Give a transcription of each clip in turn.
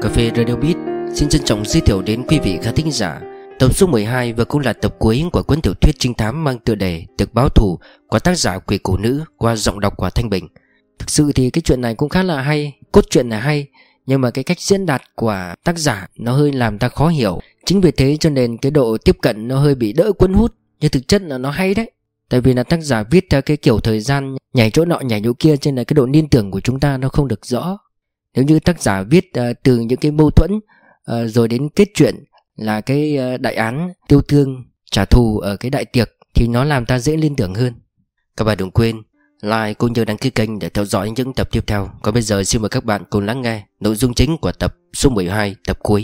Café Radio Beat xin trân trọng giới thiệu đến quý vị khán thính giả tập số 12 và cũng là tập cuối của cuốn tiểu thuyết trinh thám mang tựa đề Tiệc báo thù của tác giả Quỷ Cổ Nữ qua giọng đọc của Thanh Bình. Thực sự thì cái chuyện này cũng khá là hay, cốt truyện là hay, nhưng mà cái cách diễn đạt của tác giả nó hơi làm ta khó hiểu. Chính vì thế cho nên cái độ tiếp cận nó hơi bị đỡ cuốn hút, nhưng thực chất là nó hay đấy. Tại vì là tác giả viết theo cái kiểu thời gian nhảy chỗ nọ nhảy chỗ kia, cho nên là cái độ liên tưởng của chúng ta nó không được rõ. Nếu như tác giả viết từ những cái mâu thuẫn rồi đến kết chuyện là cái đại án tiêu thương trả thù ở cái đại tiệc thì nó làm ta dễ liên tưởng hơn. Các bạn đừng quên like cũng như đăng ký kênh để theo dõi những tập tiếp theo. Còn bây giờ xin mời các bạn cùng lắng nghe nội dung chính của tập số 12, tập cuối.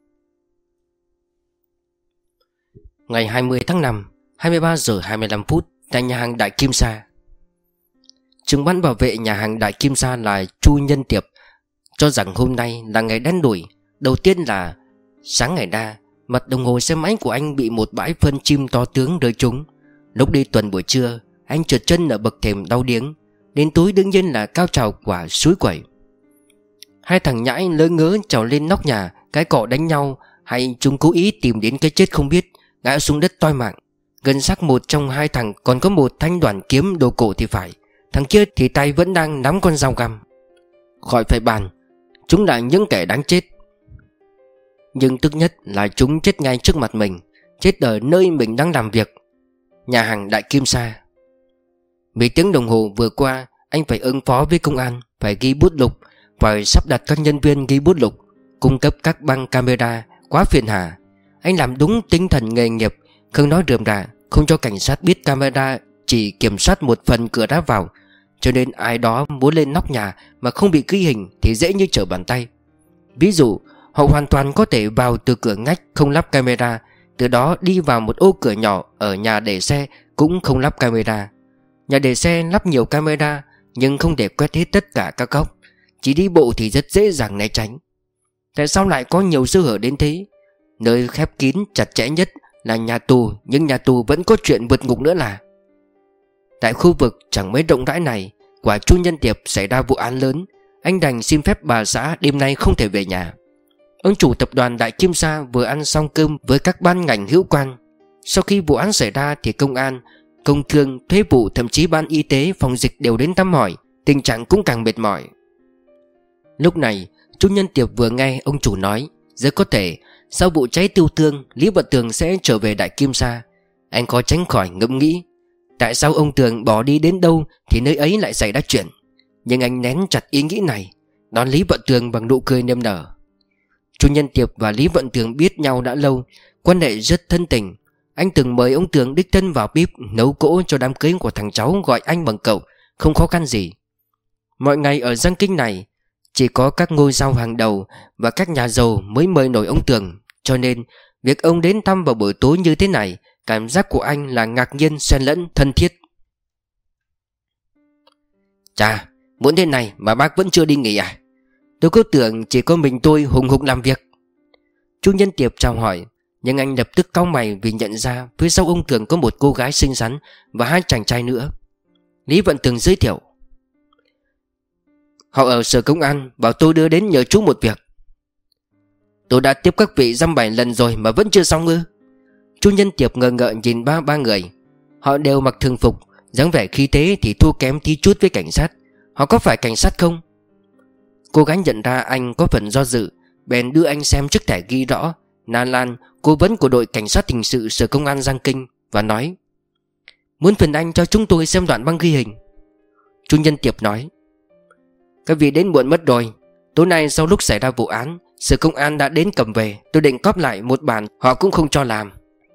Ngày 20 tháng 5, 23 giờ 25 phút tại nhà hàng Đại Kim Sa. Trưởng ban bảo vệ nhà hàng Đại Kim Sa là Chu Nhân Tiệp cho rằng hôm nay là ngày đen đủi. Đầu tiên là sáng ngày đa, mặt đồng hồ xe máy của anh bị một bãi phân chim to tướng rơi trúng. Lúc đi tuần buổi trưa, anh trượt chân ở bậc thềm đau điếng. Đến tối đương nhiên là cao trào quả suối quẩy. Hai thằng nhãi lơ ngớ trèo lên nóc nhà, cái cọ đánh nhau, hay chúng cố ý tìm đến cái chết không biết, ngã xuống đất toi mạng. Gần xác một trong hai thằng còn có một thanh đoản kiếm đồ cổ thì phải. Thằng kia thì tay vẫn đang nắm con dao găm. Khỏi phải bàn, chúng là những kẻ đáng chết. Nhưng tức nhất là chúng chết ngay trước mặt mình, chết ở nơi mình đang làm việc, nhà hàng Đại Kim Sa. Mấy tiếng đồng hồ vừa qua, anh phải ứng phó với công an, phải ghi bút lục, phải sắp đặt các nhân viên ghi bút lục, cung cấp các băng camera, quá phiền hà. Anh làm đúng tinh thần nghề nghiệp, không nói rườm rà, không cho cảnh sát biết camera chỉ kiểm soát một phần cửa ra vào. Cho nên ai đó muốn lên nóc nhà mà không bị ghi hình thì dễ như trở bàn tay. Ví dụ, họ hoàn toàn có thể vào từ cửa ngách không lắp camera, từ đó đi vào một ô cửa nhỏ ở nhà để xe cũng không lắp camera. Nhà để xe lắp nhiều camera nhưng không thể quét hết tất cả các góc, chỉ đi bộ thì rất dễ dàng né tránh. Tại sao lại có nhiều sơ hở đến thế? Nơi khép kín chặt chẽ nhất là nhà tù, nhưng nhà tù vẫn có chuyện vượt ngục nữa là. Tại khu vực chẳng mấy rộng rãi này, quả Chu Nhân Tiệp xảy ra vụ án lớn. Anh đành xin phép bà xã đêm nay không thể về nhà. Ông chủ tập đoàn Đại Kim Sa vừa ăn xong cơm với các ban ngành hữu quan. Sau khi vụ án xảy ra thì công an, công thương, thuế vụ, thậm chí ban y tế, phòng dịch đều đến thăm hỏi. Tình trạng cũng càng mệt mỏi. Lúc này Chu Nhân Tiệp vừa nghe ông chủ nói rất có thể sau vụ cháy tiêu thương, Lý Vận Tường sẽ trở về Đại Kim Sa. Anh khó tránh khỏi ngẫm nghĩ tại sao ông Tường bỏ đi đến đâu thì nơi ấy lại xảy ra chuyện. Nhưng anh nén chặt ý nghĩ này, đón Lý Vận Tường bằng nụ cười niềm nở. Chu Nhân Tiệp và Lý Vận Tường biết nhau đã lâu, quan hệ rất thân tình. Anh từng mời ông Tường đích thân vào bếp nấu cỗ cho đám cưới của thằng cháu gọi anh bằng cậu, không khó khăn gì. Mọi ngày ở Giang Kinh này chỉ có các ngôi sao hàng đầu và các nhà giàu mới mời nổi ông Tường, cho nên việc ông đến thăm vào buổi tối như thế này, cảm giác của anh là ngạc nhiên xen lẫn thân thiết. Chà, muốn thế này mà bác vẫn chưa đi nghỉ à? Tôi cứ tưởng chỉ có mình tôi hùng hục làm việc. Chu Nhân Tiệp chào hỏi, nhưng anh lập tức cau mày vì nhận ra phía sau ông Tường có một cô gái xinh xắn và hai chàng trai nữa. Lý Vận Tường giới thiệu: họ ở sở công an, bảo tôi đưa đến nhờ chú một việc. Tôi đã tiếp các vị dăm 7 lần rồi mà vẫn chưa xong ư? Chu Nhân Tiệp ngờ ngợ nhìn ba người. Họ đều mặc thường phục, dáng vẻ khí thế thì thua kém tí chút với cảnh sát. Họ có phải cảnh sát không? Cô gái nhận ra anh có phần do dự, bèn đưa anh xem chiếc thẻ ghi rõ Na Lan, cố vấn của đội cảnh sát hình sự sở công an Giang Kinh, và nói: muốn phiền anh cho chúng tôi xem đoạn băng ghi hình. Chu Nhân Tiệp nói: các vị đến muộn mất rồi. Tối nay sau lúc xảy ra vụ án, sở công an đã đến cầm về. Tôi định cóp lại một bản, họ cũng không cho làm.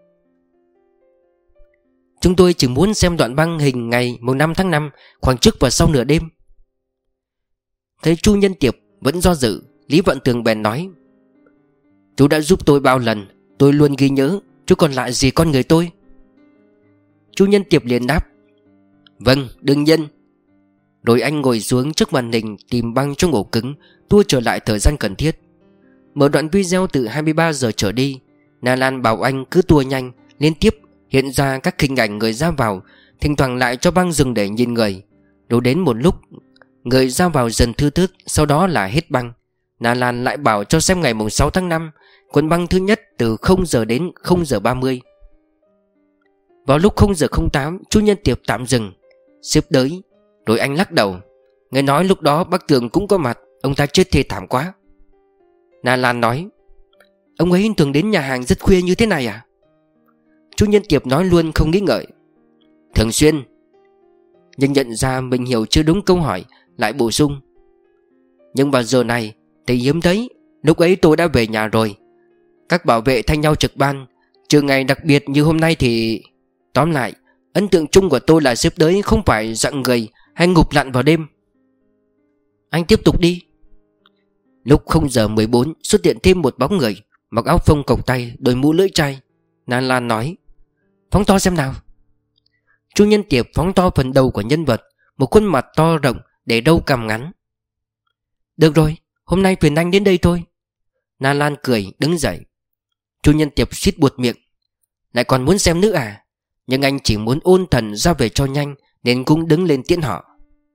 Chúng tôi chỉ muốn xem đoạn băng hình ngày 5 tháng 5, khoảng trước và sau nửa đêm. Thấy Chu Nhân Tiệp vẫn do dự, Lý Vận Tường bèn nói: chú đã giúp tôi bao lần, tôi luôn ghi nhớ. Chú còn lại gì con người tôi? Chu Nhân Tiệp liền đáp: vâng, đương nhiên. Rồi anh ngồi xuống trước màn hình tìm băng trong ổ cứng, tua trở lại thời gian cần thiết. Mở đoạn video từ 23 giờ trở đi. Na Lan bảo anh cứ tua nhanh, liên tiếp hiện ra các hình ảnh người ra vào, thỉnh thoảng lại cho băng dừng để nhìn người. Rồi đến một lúc, người ra vào dần thưa thớt, sau đó là hết băng. Nà Lan lại bảo cho xem ngày 6 tháng 5 cuốn băng thứ nhất từ 0 giờ đến 0 giờ 30. Vào lúc 0 giờ 08, Chu Nhân Tiệp tạm dừng, xếp đới. Rồi anh lắc đầu. Nghe nói lúc đó bác Tường cũng có mặt. Ông ta chết thê thảm quá. Nà Lan nói: Ông ấy thường đến nhà hàng rất khuya như thế này à? Chu Nhân Tiệp nói luôn không nghĩ ngợi: Thường xuyên. Nhưng nhận ra mình hiểu chưa đúng câu hỏi, lại bổ sung: Nhưng vào giờ này thì hiếm thấy. Lúc ấy tôi đã về nhà rồi. Các bảo vệ thay nhau trực ban. Trừ ngày đặc biệt như hôm nay thì... Tóm lại, ấn tượng chung của tôi là xếp đới không phải dạng người hay ngụp lặn vào đêm. Anh tiếp tục đi. Lúc 0 giờ 14 xuất hiện thêm một bóng người, mặc áo phông cộc tay, đội mũ lưỡi chai. Nà Lan nói: Phóng to xem nào. Chu Nhân Tiệp phóng to phần đầu của nhân vật, một khuôn mặt to rộng để râu cằm ngắn. Được rồi, hôm nay phiền anh đến đây thôi. Nà Lan cười đứng dậy. Chu Nhân Tiệp suýt buột miệng: Lại còn muốn xem nữa à? Nhưng anh chỉ muốn ôn thần ra về cho nhanh nên cũng đứng lên tiễn họ.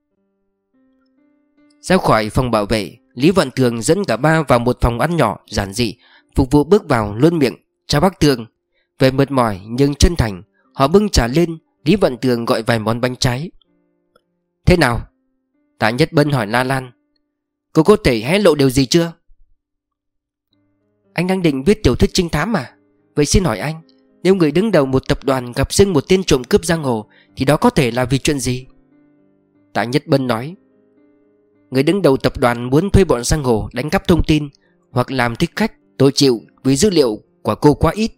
Ra khỏi phòng bảo vệ, Lý Vận Thường dẫn cả ba vào một phòng ăn nhỏ giản dị. Phục vụ bước vào luôn miệng: Chào bác Tường. Về mệt mỏi nhưng chân thành, họ bưng trà lên. Lý Vận Thường gọi vài món bánh trái. Thế nào? Tạ Nhất Bân hỏi La Lan: Cô có thể hé lộ điều gì chưa? Anh đang định viết tiểu thuyết trinh thám mà. Vậy xin hỏi anh, nếu người đứng đầu một tập đoàn gặp riêng một tên trộm cướp giang hồ thì đó có thể là vì chuyện gì? Tạ Nhất Bân nói: Người đứng đầu tập đoàn muốn thuê bọn giang hồ đánh cắp thông tin hoặc làm thích khách. Tôi chịu, vì dữ liệu của cô quá ít.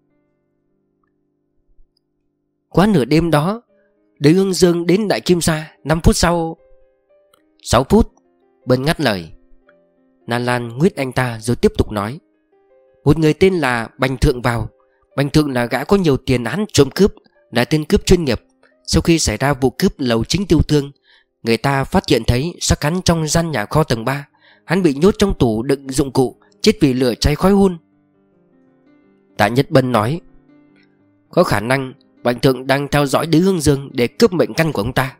Quá nửa đêm đó, Đới Hương Dương đến Đại Kim Sa. 5 phút sau... 6 phút. Bân ngắt lời. Nà Lan nguyết anh ta rồi tiếp tục nói: Một người tên là Bành Thượng vào. Bành Thượng là gã có nhiều tiền án trộm cướp, là tên cướp chuyên nghiệp. Sau khi xảy ra vụ cướp lầu Chính Tiêu Thương, người ta phát hiện thấy xác hắn trong gian nhà kho tầng 3. Hắn bị nhốt trong tủ đựng dụng cụ, chết vì lửa cháy khói hun. Tạ Nhất Bân nói: Có khả năng Bành Thượng đang theo dõi Đới Hương Dương để cướp mệnh căn của ông ta.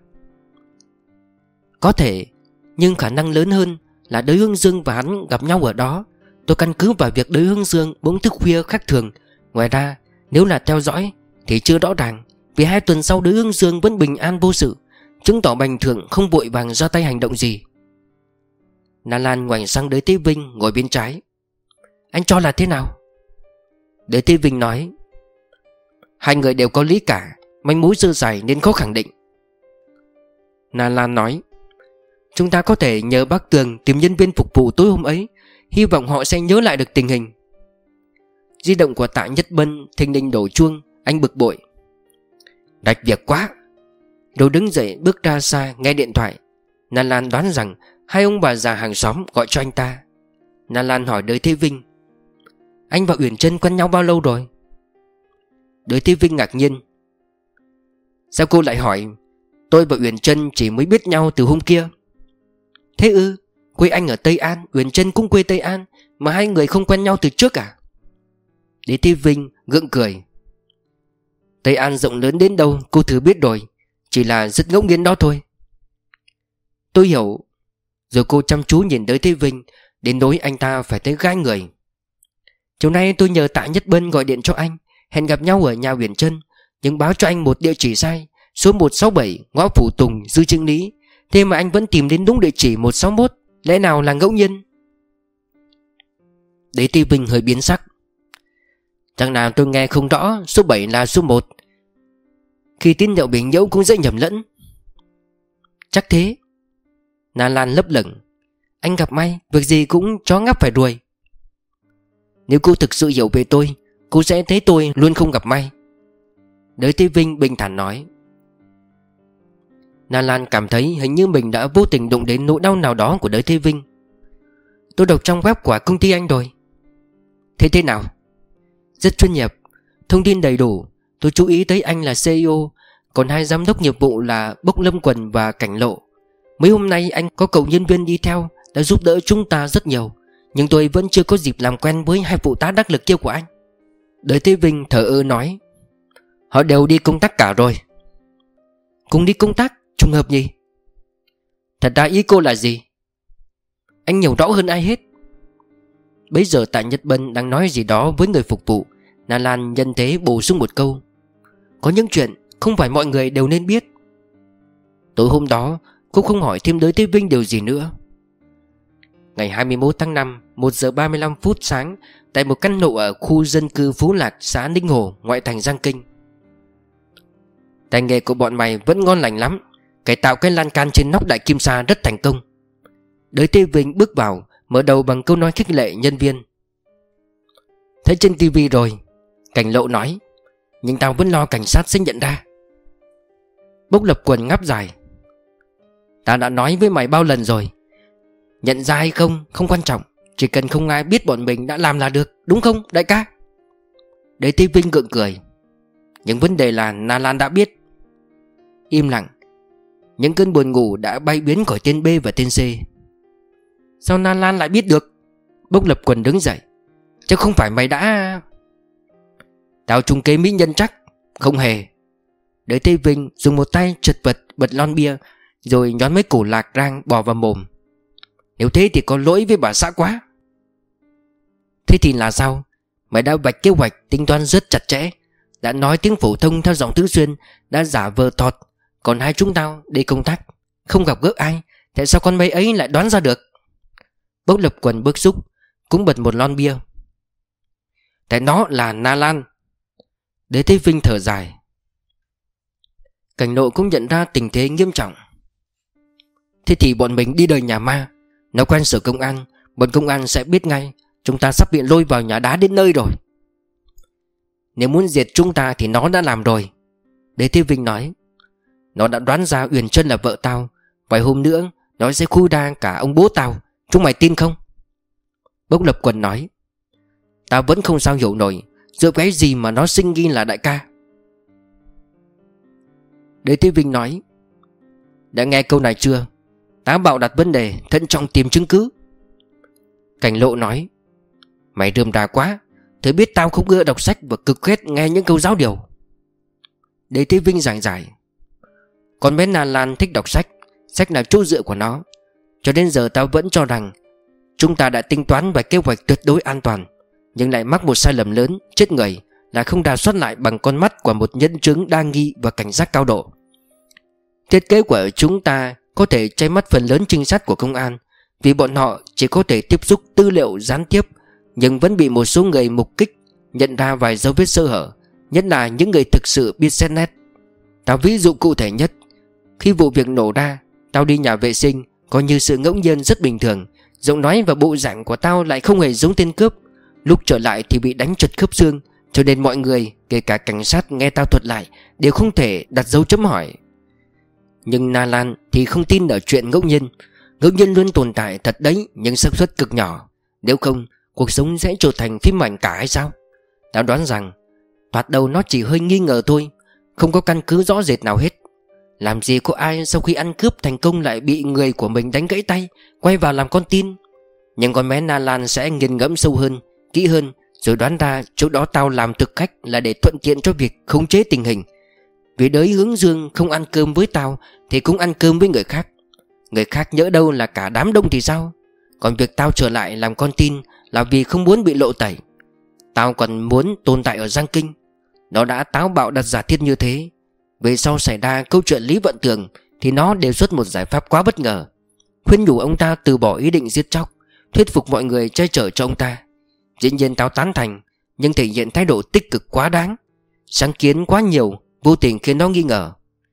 Có thể, nhưng khả năng lớn hơn là Đới Hương Dương và hắn gặp nhau ở đó. Tôi căn cứ vào việc Đới Hương Dương bỗng thức khuya khác thường. Ngoài ra, nếu là theo dõi thì chưa rõ ràng, vì 2 tuần sau Đới Hương Dương vẫn bình an vô sự, chứng tỏ Bành Thượng không vội vàng ra tay hành động gì. Nà Lan ngoảnh sang Đới Thế Vinh ngồi bên trái. Anh cho là thế nào? Đới Thế Vinh nói: Hai người đều có lý cả, manh mối dư dải nên khó khẳng định. Nà Lan nói: Chúng ta có thể nhờ bác Tường tìm nhân viên phục vụ tối hôm ấy. Hy vọng họ sẽ nhớ lại được tình hình. Di động của Tạ Nhất Bân thình lình đổ chuông. Anh bực bội: Rạch việc quá. Rồi đứng dậy bước ra xa nghe điện thoại. Nà Lan đoán rằng hai ông bà già hàng xóm gọi cho anh ta. Nà Lan hỏi Đới Thế Vinh: Anh và Uyển Trân quen nhau bao lâu rồi? Đới Thế Vinh ngạc nhiên: Sao cô lại hỏi? Tôi và Uyển Trân chỉ mới biết nhau từ hôm kia. Thế ư? Quê anh ở Tây An, Uyển Trân cũng quê Tây An, mà hai người không quen nhau từ trước à? Đới Thế Vinh gượng cười: Tây An rộng lớn đến đâu cô thử biết rồi. Chỉ là rất ngẫu nhiên đó thôi. Tôi hiểu. Rồi cô chăm chú nhìn Đới Thế Vinh đến nỗi anh ta phải thấy gai người. Chiều nay tôi nhờ Tạ Nhất Bân gọi điện cho anh, hẹn gặp nhau ở nhà Uyển Trân, nhưng báo cho anh một địa chỉ sai, số 167 ngõ Phủ Tùng, Dư Trưng Lý. Thế mà anh vẫn tìm đến đúng địa chỉ 161. Lẽ nào là ngẫu nhiên? Đới Thế Vinh hơi biến sắc: Chẳng nào tôi nghe không rõ số 7 là số 1. Khi tín hiệu bị nhiễu cũng dễ nhầm lẫn. Chắc thế. Nà Lan lấp lửng: Anh gặp may, việc gì cũng chó ngáp phải đuôi. Nếu cô thực sự hiểu về tôi, cô sẽ thấy tôi luôn không gặp may. Đới Thế Vinh bình thản nói. Nà Lan cảm thấy hình như mình đã vô tình đụng đến nỗi đau nào đó của Đới Thế Vinh. Tôi đọc trong web của công ty anh rồi. Thế nào? Rất chuyên nghiệp, thông tin đầy đủ. Tôi chú ý thấy anh là CEO, còn hai giám đốc nghiệp vụ là Bốc Lâm Quần và Cảnh Lộ. Mấy hôm nay anh có cậu nhân viên đi theo, đã giúp đỡ chúng ta rất nhiều. Nhưng tôi vẫn chưa có dịp làm quen với hai phụ tá đắc lực kia của anh. Đới Thế Vinh thở ơ nói. Họ đều đi công tác cả rồi. Cùng đi công tác? Trùng hợp nhỉ? Thật ra ý cô là gì? Anh hiểu rõ hơn ai hết. Bấy giờ Tạ Nhất Bân đang nói gì đó với người phục vụ. Na Lan nhân thế bổ sung một câu: "Có những chuyện không phải mọi người đều nên biết." Tối hôm đó cô không hỏi thêm Đới Thế Vinh điều gì nữa. Ngày 21 tháng 5, 1 giờ 35 phút sáng, tại một căn hộ ở khu dân cư Phú Lạc, xã Ninh Hồ, ngoại thành Giang Kinh. "Tay nghề của bọn mày vẫn ngon lành lắm. Cải tạo cái lan can trên nóc Đại Kim Sa rất thành công." Đới Thế Vinh bước vào, mở đầu bằng câu nói khích lệ nhân viên. "Thấy trên tivi rồi," Cảnh Lộ nói, "nhưng tao vẫn lo cảnh sát sẽ nhận ra." Bốc Lập Quần ngáp dài. "Tao đã nói với mày bao lần rồi, nhận ra hay không không quan trọng, chỉ cần không ai biết bọn mình đã làm là được, đúng không đại ca?" Đới Thế Vinh gượng cười. "Nhưng vấn đề là Na Lan đã biết." Im lặng. Những cơn buồn ngủ đã bay biến khỏi tên B và tên C. "Sao Na Lan lại biết được?" Bốc Lập Quần đứng dậy. "Chứ không phải mày đã..." "Tao trúng kế mỹ nhân chắc." "Không hề." Đới Thế Vinh dùng một tay chật vật bật lon bia, rồi nhón mấy củ lạc rang bỏ vào mồm. "Nếu thế thì có lỗi với bà xã quá." "Thế thì là sao? Mày đã vạch kế hoạch tính toán rất chặt chẽ, đã nói tiếng phổ thông theo giọng Tứ Xuyên, đã giả vờ thọt. Còn hai chúng tao đi công tác, không gặp gỡ ai, tại sao con bé ấy lại đoán ra được?" Bốc Lập Quần bức xúc, cũng bật một lon bia. "Tại nó là Na Lan." Đới Thế Vinh thở dài. Cảnh Lộ cũng nhận ra tình thế nghiêm trọng. "Thế thì bọn mình đi đời nhà ma. Nó quen sở công an, bọn công an sẽ biết ngay. Chúng ta sắp bị lôi vào nhà đá đến nơi rồi." "Nếu muốn diệt chúng ta thì nó đã làm rồi," Đới Thế Vinh nói. "Nó đã đoán ra Uyển Trân là vợ tao. Vài hôm nữa nó sẽ khui ra cả ông bố tao. Chúng mày tin không?" Bốc Lập Quần nói. "Tao vẫn không sao hiểu nổi, dựa cái gì mà nó sinh nghi là đại ca." Đới Thế Vinh nói. "Đã nghe câu này chưa? Táo bạo đặt vấn đề, thận trọng tìm chứng cứ." Cảnh Lộ nói. "Mày rườm rà quá. Thử biết tao không ưa đọc sách và cực ghét nghe những câu giáo điều." Đới Thế Vinh giảng giải. "Con bé Na Lan thích đọc sách, sách là chỗ dựa của nó. Cho đến giờ tao vẫn cho rằng chúng ta đã tính toán và kế hoạch tuyệt đối an toàn, nhưng lại mắc một sai lầm lớn, chết người, là không rà soát lại bằng con mắt của một nhân chứng đa nghi và cảnh giác cao độ. Thiết kế của chúng ta có thể che mắt phần lớn trinh sát của công an, vì bọn họ chỉ có thể tiếp xúc tư liệu gián tiếp, nhưng vẫn bị một số người mục kích nhận ra vài dấu vết sơ hở, nhất là những người thực sự biết xét nét. Tao ví dụ cụ thể nhất. Khi vụ việc nổ ra, tao đi nhà vệ sinh, coi như sự ngẫu nhiên rất bình thường. Giọng nói và bộ dạng của tao lại không hề giống tên cướp. Lúc trở lại thì bị đánh trật khớp xương, cho nên mọi người, kể cả cảnh sát nghe tao thuật lại, đều không thể đặt dấu chấm hỏi. Nhưng Na Lan thì không tin ở chuyện ngẫu nhiên. Ngẫu nhiên luôn tồn tại thật đấy, nhưng xác suất cực nhỏ. Nếu không, cuộc sống sẽ trở thành phim ảnh cả hay sao? Tao đoán rằng thoạt đầu nó chỉ hơi nghi ngờ thôi, không có căn cứ rõ rệt nào hết. Làm gì có ai sau khi ăn cướp thành công lại bị người của mình đánh gãy tay, quay vào làm con tin. Nhưng con bé Na Lan sẽ nghiền ngẫm sâu hơn, kỹ hơn, rồi đoán ra chỗ đó tao làm thực khách là để thuận tiện cho việc khống chế tình hình. Vì Đới hướng dương không ăn cơm với tao thì cũng ăn cơm với người khác. Người khác nhỡ đâu là cả đám đông thì sao? Còn việc tao trở lại làm con tin là vì không muốn bị lộ tẩy. Tao còn muốn tồn tại ở Giang Kinh. Nó đã táo bạo đặt giả thiết như thế. Về sau xảy ra câu chuyện Lý Vận Tường thì nó đề xuất một giải pháp quá bất ngờ, khuyên nhủ ông ta từ bỏ ý định giết chóc, thuyết phục mọi người che chở cho ông ta. Dĩ nhiên tao tán thành, nhưng thể hiện thái độ tích cực quá đáng. Sáng kiến quá nhiều, vô tình khiến nó nghi ngờ.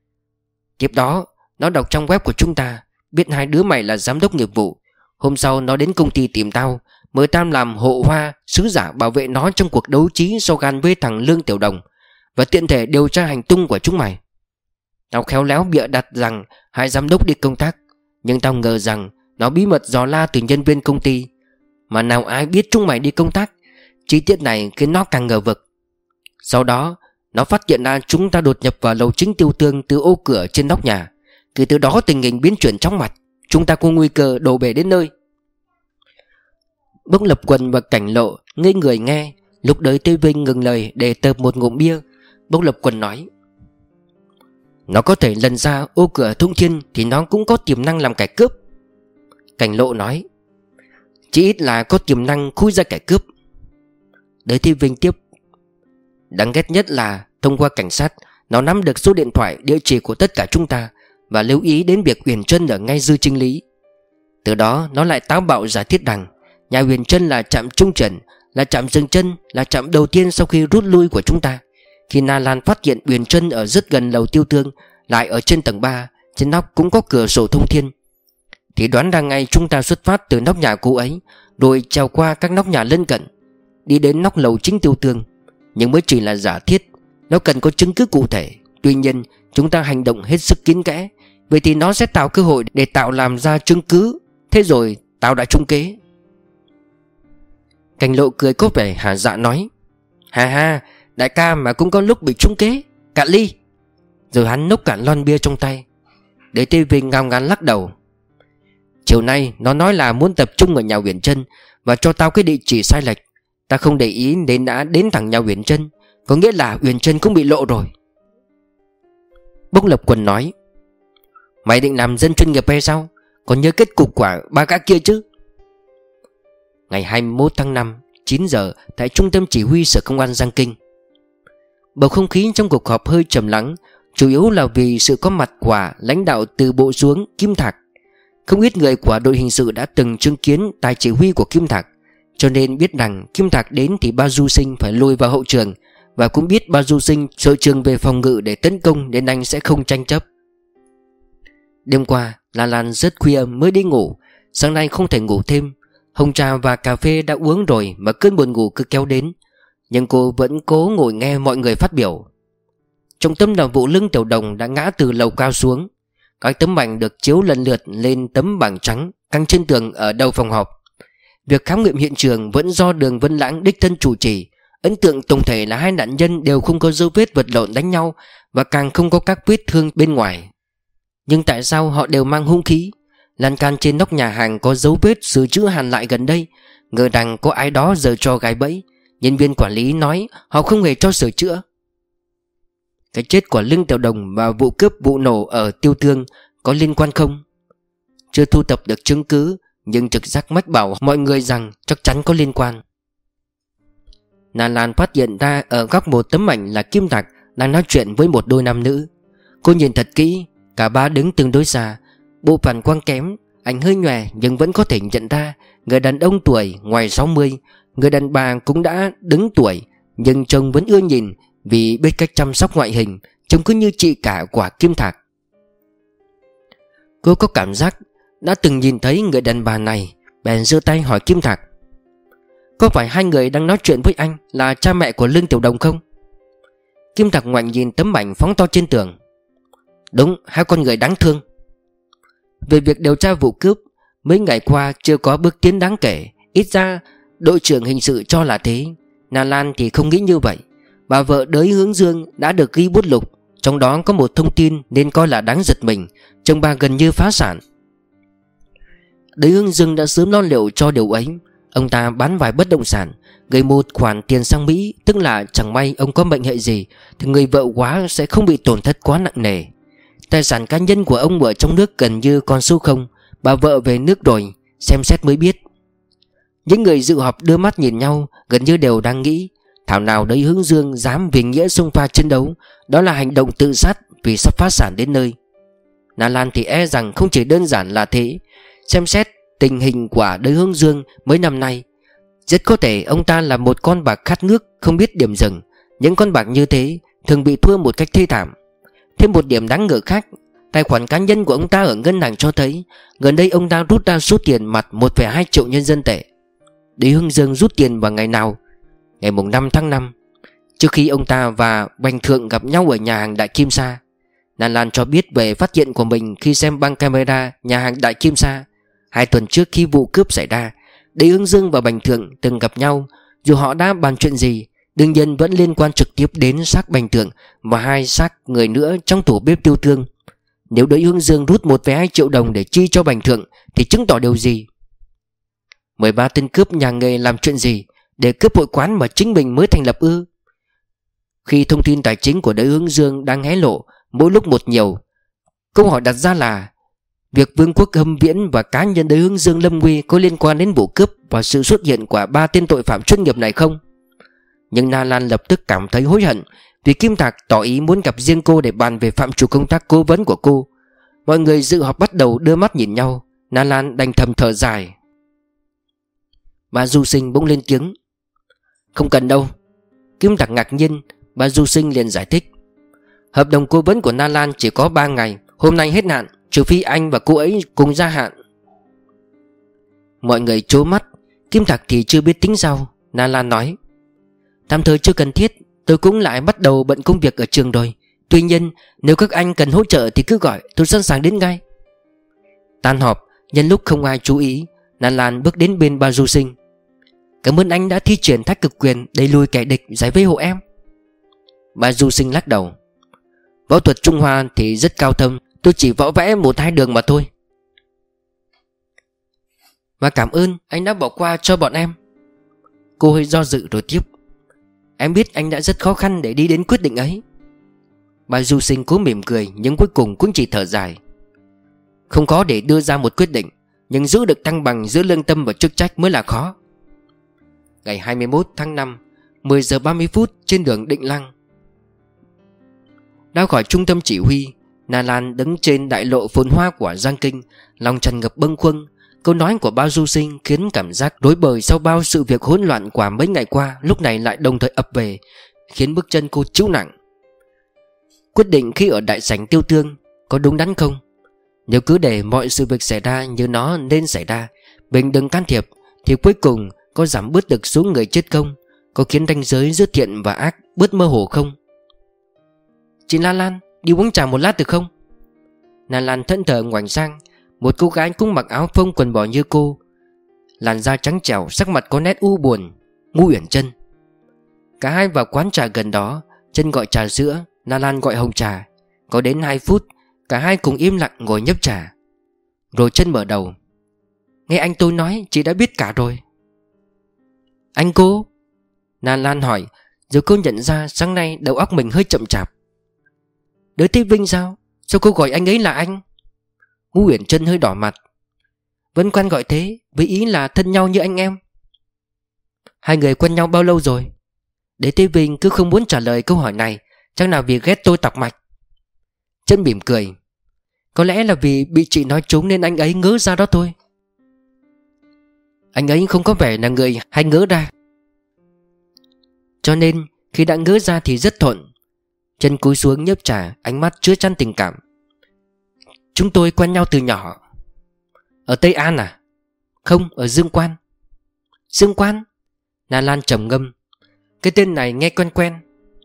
Tiếp đó, nó đọc trong web của chúng ta, biết hai đứa mày là giám đốc nghiệp vụ. Hôm sau nó đến công ty tìm tao, mời tao làm hộ hoa, sứ giả bảo vệ nó trong cuộc đấu trí so gan với thằng Lương Tiểu Đồng, và tiện thể điều tra hành tung của chúng mày. Tao khéo léo bịa đặt rằng hai giám đốc đi công tác, nhưng tao ngờ rằng nó bí mật dò la từ nhân viên công ty, mà nào ai biết chúng mày đi công tác. Chi tiết này khiến nó càng ngờ vực. Sau đó nó phát hiện ra chúng ta đột nhập vào lầu chính Tiêu Tương từ ô cửa trên nóc nhà. Kể từ đó tình hình biến chuyển chóng mặt, chúng ta có nguy cơ đổ bể đến nơi. Bốc Lập Quần và Cảnh Lộ ngây người nghe. Lúc đấy Tây Vinh ngừng lời để tợp một ngụm bia. Bốc Lập Quần nói: "Nó có thể lần ra ô cửa thông thiên thì nó cũng có tiềm năng làm kẻ cướp." Cảnh Lộ nói: Chỉ ít là có tiềm năng khui ra kẻ cướp. Đới Thi Vinh tiếp: Đáng ghét nhất là thông qua cảnh sát, nó nắm được số điện thoại, địa chỉ của tất cả chúng ta và lưu ý đến việc Huyền Trân ở ngay Dư Trinh Lý. Từ đó nó lại táo bạo giả thiết rằng nhà Huyền Trân là trạm trung chuyển, là trạm dừng chân, là trạm đầu tiên sau khi rút lui của chúng ta. Khi Na Lan phát hiện Huyền Trân ở rất gần lầu Tiêu Tương, lại ở trên tầng 3, trên nóc cũng có cửa sổ thông thiên, thì đoán ra ngay chúng ta xuất phát từ nóc nhà cô ấy, rồi trèo qua các nóc nhà lân cận, đi đến nóc lầu chính Tiêu Tương. Nhưng mới chỉ là giả thiết, nó cần có chứng cứ cụ thể. Tuy nhiên chúng ta hành động hết sức kín kẽ, vậy thì nó sẽ tạo cơ hội để tạo làm ra chứng cứ. Thế rồi tao đã trúng kế. Cảnh Lộ cười có vẻ hả dạ nói: Ha ha, đại ca mà cũng có lúc bị trúng kế. Cạn ly. Rồi hắn nốc cạn lon bia trong tay. Đới Thi Vinh ngao ngán lắc đầu: Chiều nay nó nói là muốn tập trung ở nhà Huyền Trân và cho tao cái địa chỉ sai lệch. Ta không để ý nên đã đến thẳng nhà Huyền Trân, có nghĩa là Huyền Trân cũng bị lộ rồi. Bốc Lập Quần nói: Mày định làm dân chuyên nghiệp hay sao? Còn nhớ kết cục của ba gã kia chứ? Ngày 21 tháng 5, 9 giờ, tại Trung tâm Chỉ huy Sở Công an Giang Kinh. Bầu không khí trong cuộc họp hơi trầm lắng, chủ yếu là vì sự có mặt của lãnh đạo từ bộ xuống Kim Thạc. Không ít người của đội hình sự đã từng chứng kiến tài chỉ huy của Kim Thạc, cho nên biết rằng Kim Thạc đến thì Bao Du Sinh phải lùi vào hậu trường, và cũng biết Bao Du Sinh sở trường về phòng ngự để tấn công nên anh sẽ không tranh chấp. Đêm qua La Lan rất khuya mới đi ngủ. Sáng nay không thể ngủ thêm. Hồng trà và cà phê đã uống rồi mà cơn buồn ngủ cứ kéo đến. Nhưng cô vẫn cố ngồi nghe mọi người phát biểu. Trong tâm là vụ Lương Tiểu Đồng đã ngã từ lầu cao xuống. Các tấm ảnh được chiếu lần lượt lên tấm bảng trắng căng trên tường ở đầu phòng họp. Việc khám nghiệm hiện trường vẫn do Đường Vân Lãng đích thân chủ trì. Ấn tượng tổng thể là hai nạn nhân đều không có dấu vết vật lộn đánh nhau, và càng không có các vết thương bên ngoài. Nhưng tại sao họ đều mang hung khí? Lan can trên nóc nhà hàng có dấu vết sửa chữa hàn lại gần đây, ngờ rằng có ai đó giở trò gài bẫy. Nhân viên quản lý nói họ không hề cho sửa chữa. Cái chết của Lương Tiểu Đồng và vụ cướp vụ nổ ở Tiêu Tương có liên quan không? Chưa thu thập được chứng cứ, nhưng trực giác mách bảo mọi người rằng chắc chắn có liên quan. Na Lan phát hiện ra ở góc một tấm ảnh là Kim Thạc đang nói chuyện với một đôi nam nữ. Cô nhìn thật kỹ, cả ba đứng tương đối xa, bộ phản quang kém, ảnh hơi nhòe nhưng vẫn có thể nhận ra người đàn ông tuổi ngoài 60, người đàn bà cũng đã đứng tuổi, nhưng trông vẫn ưa nhìn vì biết cách chăm sóc ngoại hình, trông cứ như chị cả của Kim Thạc. Cô có cảm giác đã từng nhìn thấy người đàn bà này, bèn giơ tay hỏi Kim Thạc: Có phải hai người đang nói chuyện với anh là cha mẹ của Lương Tiểu Đồng không? Kim Thạc ngoảnh nhìn tấm ảnh phóng to trên tường: Đúng, hai con người đáng thương. Về việc điều tra vụ cướp, mấy ngày qua chưa có bước tiến đáng kể. Ít ra đội trưởng hình sự cho là thế. Na Lan thì không nghĩ như vậy. Bà vợ Đới Hướng Dương đã được ghi bút lục, trong đó có một thông tin nên coi là đáng giật mình. Chồng bà gần như phá sản. Đới Hướng Dương đã sớm lo liệu cho điều ấy. Ông ta bán vài bất động sản, gửi một khoản tiền sang Mỹ, tức là chẳng may ông có bệnh hệ gì thì người vợ quá sẽ không bị tổn thất quá nặng nề. Tài sản cá nhân của ông ở trong nước gần như con số không. Bà vợ về nước rồi, xem xét mới biết. Những người dự họp đưa mắt nhìn nhau, gần như đều đang nghĩ thảo nào Đới Hướng Dương dám vì nghĩa xông pha chiến đấu. Đó là hành động tự sát vì sắp phá sản đến nơi. Na Lan thì e rằng không chỉ đơn giản là thế. Xem xét tình hình của Đới Hướng Dương mấy năm nay, rất có thể ông ta là một con bạc khát nước không biết điểm dừng. Những con bạc như thế thường bị thua một cách thê thảm. Thêm một điểm đáng ngờ khác, tài khoản cá nhân của ông ta ở ngân hàng cho thấy gần đây ông ta rút ra số tiền mặt 1,2 triệu nhân dân tệ. Đới Hướng Dương rút tiền vào ngày nào? Ngày 5 tháng 5, trước khi ông ta và Bành Thượng gặp nhau ở nhà hàng Đại Kim Sa. Na Lan cho biết về phát hiện của mình khi xem băng camera nhà hàng Đại Kim Sa. 2 tuần trước khi vụ cướp xảy ra, Đới Hướng Dương và Bành Thượng từng gặp nhau. Dù họ đã bàn chuyện gì, đương nhiên vẫn liên quan trực tiếp đến xác Bành Thượng và 2 xác người nữa trong tủ bếp Tiêu Tương. Nếu Đới Hướng Dương rút 1,2 triệu đồng để chi cho Bành Thượng thì chứng tỏ điều gì? 13 tên cướp nhà nghề làm chuyện gì để cướp hội quán mà chính mình mới thành lập ư? Khi thông tin tài chính của Đới Hướng Dương đang hé lộ mỗi lúc một nhiều, câu hỏi đặt ra là Việc Vương quốc Hâm Viễn và cá nhân Đới Hướng Dương lâm nguy có liên quan đến vụ cướp và sự xuất hiện của 3 tên tội phạm chuyên nghiệp này không? Nhưng Na Lan lập tức cảm thấy hối hận vì Kim Thạc tỏ ý muốn gặp riêng cô để bàn về phạm trù công tác cố vấn của cô. Mọi người dự họp bắt đầu đưa mắt nhìn nhau. Na Lan đành thầm thở dài. Bà Du Sinh bỗng lên tiếng. Không cần đâu. Kim Thạc ngạc nhiên. Bà Du Sinh liền giải thích. Hợp đồng cố vấn của Na Lan chỉ có 3 ngày. Hôm nay hết hạn, trừ phi anh và cô ấy cùng gia hạn. Mọi người trố mắt. Kim Thạc thì chưa biết tính sao. Na Lan nói. Tạm thời chưa cần thiết. Tôi cũng lại bắt đầu bận công việc ở trường rồi. Tuy nhiên nếu các anh cần hỗ trợ thì cứ gọi, tôi sẵn sàng đến ngay. Tan họp, nhân lúc không ai chú ý, Na Lan bước đến bên bà Du Sinh. Cảm ơn anh đã thi triển thái cực quyền đẩy lùi kẻ địch, giải vây hộ em. Bà Du Sinh lắc đầu. Võ thuật Trung Hoa thì rất cao thâm, tôi chỉ võ vẽ 1-2 đường mà thôi. Và cảm ơn anh đã bỏ qua cho bọn em. Cô hơi do dự rồi tiếp. Em biết anh đã rất khó khăn để đi đến quyết định ấy. Bà Du Sinh cố mỉm cười nhưng cuối cùng cũng chỉ thở dài. Không khó để đưa ra một quyết định, nhưng giữ được thăng bằng giữa lương tâm và chức trách mới là khó. Ngày 21 tháng 5, 10 giờ 30 phút trên đường Định Lăng. Ra khỏi trung tâm chỉ huy, Na Lan đứng trên đại lộ phồn hoa của Giang Kinh, lòng tràn ngập bâng khuâng. Câu nói của bao Du Sinh khiến cảm giác rối bời sau bao sự việc hỗn loạn của mấy ngày qua lúc này lại đồng thời ập về, khiến bước chân cô chịu nặng. Quyết định khi ở đại sảnh Tiêu Tương có đúng đắn không? Nếu cứ để mọi sự việc xảy ra như nó nên xảy ra, mình đừng can thiệp, thì cuối cùng có giảm bớt được số người chết không? Có khiến ranh giới giữa thiện và ác bớt mơ hồ không? Chị Lan Lan, đi uống trà một lát được không? Na Lan thẫn thờ ngoảnh sang. Một cô gái cũng mặc áo phông quần bò như cô, làn da trắng trẻo, sắc mặt có nét u buồn. Ngô Uyển Chân. Cả hai vào quán trà gần đó. Chân gọi trà sữa, Na Lan gọi hồng trà. Có đến 2 phút, cả hai cùng im lặng ngồi nhấp trà. Rồi Chân mở đầu. Nghe anh tôi nói chị đã biết cả rồi. Anh cô? Na Lan hỏi. Rồi cô nhận ra sáng nay đầu óc mình hơi chậm chạp. Đới Thế Vinh sao? Sao cô gọi anh ấy là anh? Ngô Uyển Chân hơi đỏ mặt. Vẫn quen gọi thế, với ý là thân nhau như anh em. Hai người quen nhau bao lâu rồi? Đới Thế Vinh cứ không muốn trả lời câu hỏi này. Chắc là vì ghét tôi tọc mạch. Chân mỉm cười. Có lẽ là vì bị chị nói trúng nên anh ấy ngớ ra đó thôi. Anh ấy không có vẻ là người hay ngớ ra. Cho nên khi đã ngớ ra thì rất thuận. Chân cúi xuống nhấp trà, ánh mắt chứa chan tình cảm. Chúng tôi quen nhau từ nhỏ. Ở Tây An à? Không, ở Dương Quan. Dương Quan? Na Lan trầm ngâm. Cái tên này nghe quen quen.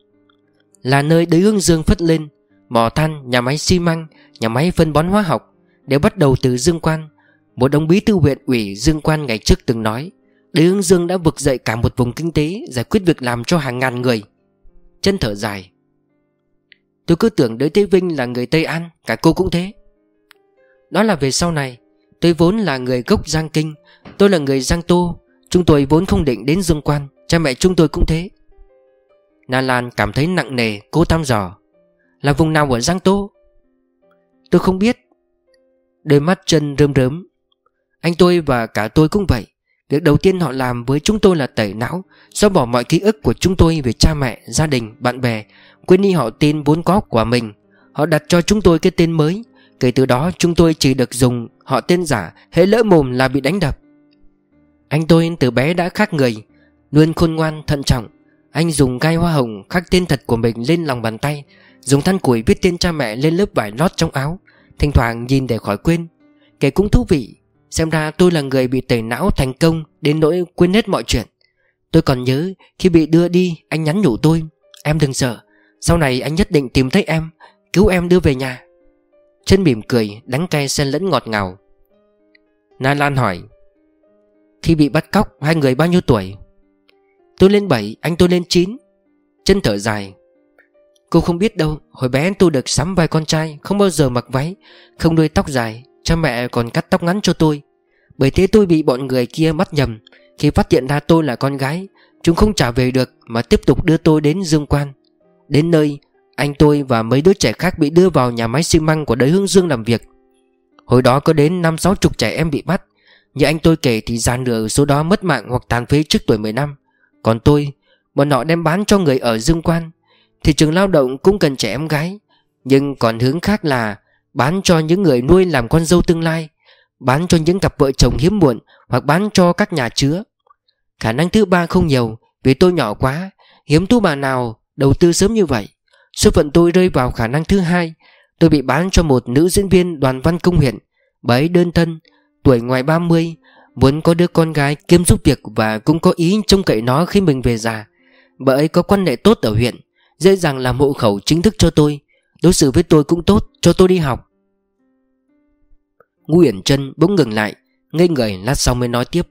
Là nơi Đới Hướng Dương phất lên. Mỏ than, nhà máy xi măng, nhà máy phân bón hóa học đều bắt đầu từ Dương Quan. Một ông bí thư huyện ủy Dương Quan ngày trước từng nói Đới Hướng Dương đã vực dậy cả một vùng kinh tế, giải quyết việc làm cho hàng ngàn người. Chân thở dài. Tôi cứ tưởng Đới Thế Vinh là người Tây An. Cả cô cũng thế. Đó là về sau này. Tôi vốn là người gốc Giang Kinh. Tôi là người Giang Tô. Chúng tôi vốn không định đến Dương Quan. Cha mẹ chúng tôi cũng thế. Na Lan cảm thấy nặng nề, cố thăm dò. Là vùng nào ở Giang Tô? Tôi không biết. Đôi mắt Chân rơm rớm. Anh tôi và cả tôi cũng vậy. Việc đầu tiên họ làm với chúng tôi là tẩy não, xóa bỏ mọi ký ức của chúng tôi về cha mẹ, gia đình, bạn bè, quên đi họ tên vốn có của mình. Họ đặt cho chúng tôi cái tên mới. Kể từ đó chúng tôi chỉ được dùng họ tên giả, hễ lỡ mồm là bị đánh đập. Anh tôi từ bé đã khác người, luôn khôn ngoan, thận trọng. Anh dùng gai hoa hồng khắc tên thật của mình lên lòng bàn tay, dùng than củi viết tên cha mẹ lên lớp vải lót trong áo, thỉnh thoảng nhìn để khỏi quên. Kể cũng thú vị. Xem ra tôi là người bị tẩy não thành công đến nỗi quên hết mọi chuyện. Tôi còn nhớ khi bị đưa đi, anh nhắn nhủ tôi: em đừng sợ, sau này anh nhất định tìm thấy em, cứu em đưa về nhà. Chân mỉm cười, đắng cay xen lẫn ngọt ngào. Na Lan hỏi: khi bị bắt cóc hai người bao nhiêu tuổi? Tôi lên 7, anh tôi lên 9. Chân thở dài. Cô không biết đâu, hồi bé tôi được sắm vai con trai, không bao giờ mặc váy, không nuôi tóc dài. Cha mẹ còn cắt tóc ngắn cho tôi. Bởi thế tôi bị bọn người kia bắt nhầm. Khi phát hiện ra tôi là con gái, chúng không trả về được mà tiếp tục đưa tôi đến Dương Quan. Đến nơi, anh tôi và mấy đứa trẻ khác bị đưa vào nhà máy xi măng của Đới Hướng Dương làm việc. Hồi đó có đến 50-60 trẻ em bị bắt. Như anh tôi kể thì già nửa số đó mất mạng hoặc tàn phế trước tuổi 10 năm. Còn tôi, bọn họ đem bán cho người ở Dương Quan. Thị trường lao động cũng cần trẻ em gái, nhưng còn hướng khác là bán cho những người nuôi làm con dâu tương lai, bán cho những cặp vợ chồng hiếm muộn, hoặc bán cho các nhà chứa. Khả năng thứ ba không nhiều, vì tôi nhỏ quá, hiếm tu bà nào đầu tư sớm như vậy. Số phận tôi rơi vào khả năng thứ hai. Tôi bị bán cho một nữ diễn viên đoàn văn công huyện. Bà ấy đơn thân, tuổi ngoài 30, muốn có đứa con gái kiêm giúp việc và cũng có ý trông cậy nó khi mình về già. Bà ấy có quan hệ tốt ở huyện, dễ dàng làm hộ khẩu chính thức cho tôi. Đối xử với tôi cũng tốt, cho tôi đi học. Ngô Uyển Trân bỗng ngừng lại, ngây người lát sau mới nói tiếp.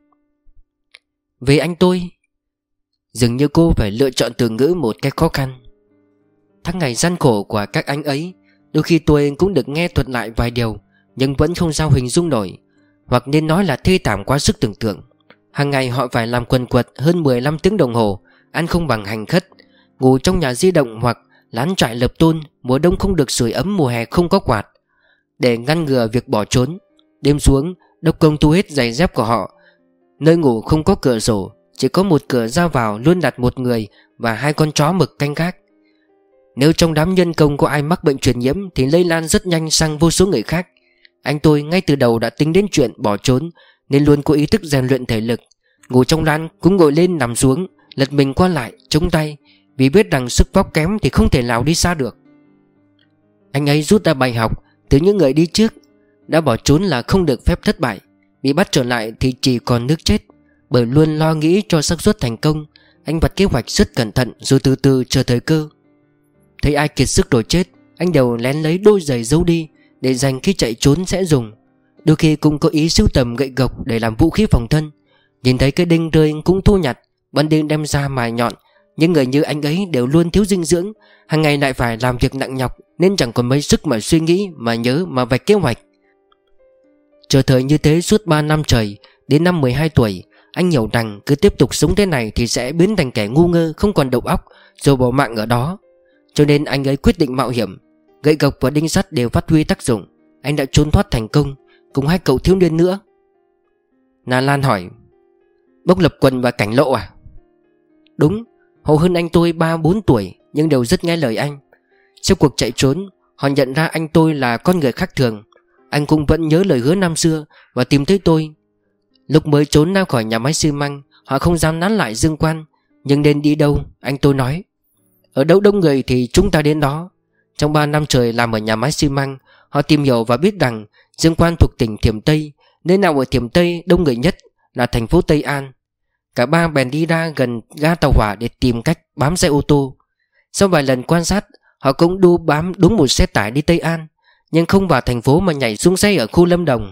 Về anh tôi. Dường như cô phải lựa chọn từ ngữ một cách khó khăn. Tháng ngày gian khổ của các anh ấy, đôi khi tôi cũng được nghe thuật lại vài điều, nhưng vẫn không sao hình dung nổi, hoặc nên nói là thê thảm quá sức tưởng tượng. Hàng ngày họ phải làm quần quật hơn 15 tiếng đồng hồ, ăn không bằng hành khất, ngủ trong nhà di động hoặc lán trại lập tôn, mùa đông không được sưởi ấm, mùa hè không có quạt. Để ngăn ngừa việc bỏ trốn, đêm xuống đốc công thu hết giày dép của họ. Nơi ngủ không có cửa sổ, chỉ có một cửa ra vào luôn đặt một người và 2 con chó mực canh gác. Nếu trong đám nhân công có ai mắc bệnh truyền nhiễm thì lây lan rất nhanh sang vô số người khác. Anh tôi ngay từ đầu đã tính đến chuyện bỏ trốn, nên luôn có ý thức rèn luyện thể lực. Ngủ trong lán cũng ngồi lên nằm xuống, lật mình qua lại, chống tay, vì biết rằng sức vóc kém thì không thể nào đi xa được. Anh ấy rút ra bài học từ những người đi trước. Đã bỏ trốn là không được phép thất bại, bị bắt trở lại thì chỉ còn nước chết. Bởi luôn lo nghĩ cho xác suất thành công, anh vạch kế hoạch rất cẩn thận rồi từ từ chờ thời cơ. Thấy ai kiệt sức rồi chết, anh đều lén lấy đôi giày giấu đi, để dành khi chạy trốn sẽ dùng. Đôi khi cũng có ý sưu tầm gậy gộc để làm vũ khí phòng thân. Nhìn thấy cái đinh rơi cũng thu nhặt, ban đêm đem ra mài nhọn. Những người như anh ấy đều luôn thiếu dinh dưỡng, hàng ngày lại phải làm việc nặng nhọc, nên chẳng còn mấy sức mà suy nghĩ, mà nhớ, mà vạch kế hoạch. Chờ thời như thế suốt 3 năm trời. Đến năm 12 tuổi, anh hiểu rằng cứ tiếp tục sống thế này thì sẽ biến thành kẻ ngu ngơ, không còn đầu óc, rồi bỏ mạng ở đó. Cho nên anh ấy quyết định mạo hiểm. Gậy gộc và đinh sắt đều phát huy tác dụng. Anh đã trốn thoát thành công, cùng 2 cậu thiếu niên nữa. Na Lan hỏi. Bốc Lập Quần và Cảnh Lộ à? Đúng, họ hơn anh tôi 3-4 tuổi, nhưng đều rất nghe lời anh. Sau cuộc chạy trốn, họ nhận ra anh tôi là con người khác thường. Anh cũng vẫn nhớ lời hứa năm xưa và tìm thấy tôi. Lúc mới trốn ra khỏi nhà máy xi măng, họ không dám nán lại Dương Quan. Nhưng nên đi đâu, anh tôi nói. Ở đâu đông người thì chúng ta đến đó. Trong 3 năm trời làm ở nhà máy xi măng, họ tìm hiểu và biết rằng Dương Quan thuộc tỉnh Thiểm Tây. Nơi nào ở Thiểm Tây đông người nhất là thành phố Tây An. Cả ba bèn đi ra gần ga tàu hỏa để tìm cách bám xe ô tô. Sau vài lần quan sát, họ cũng đu bám đúng một xe tải đi Tây An, nhưng không vào thành phố mà nhảy xuống xe ở khu Lâm Đồng.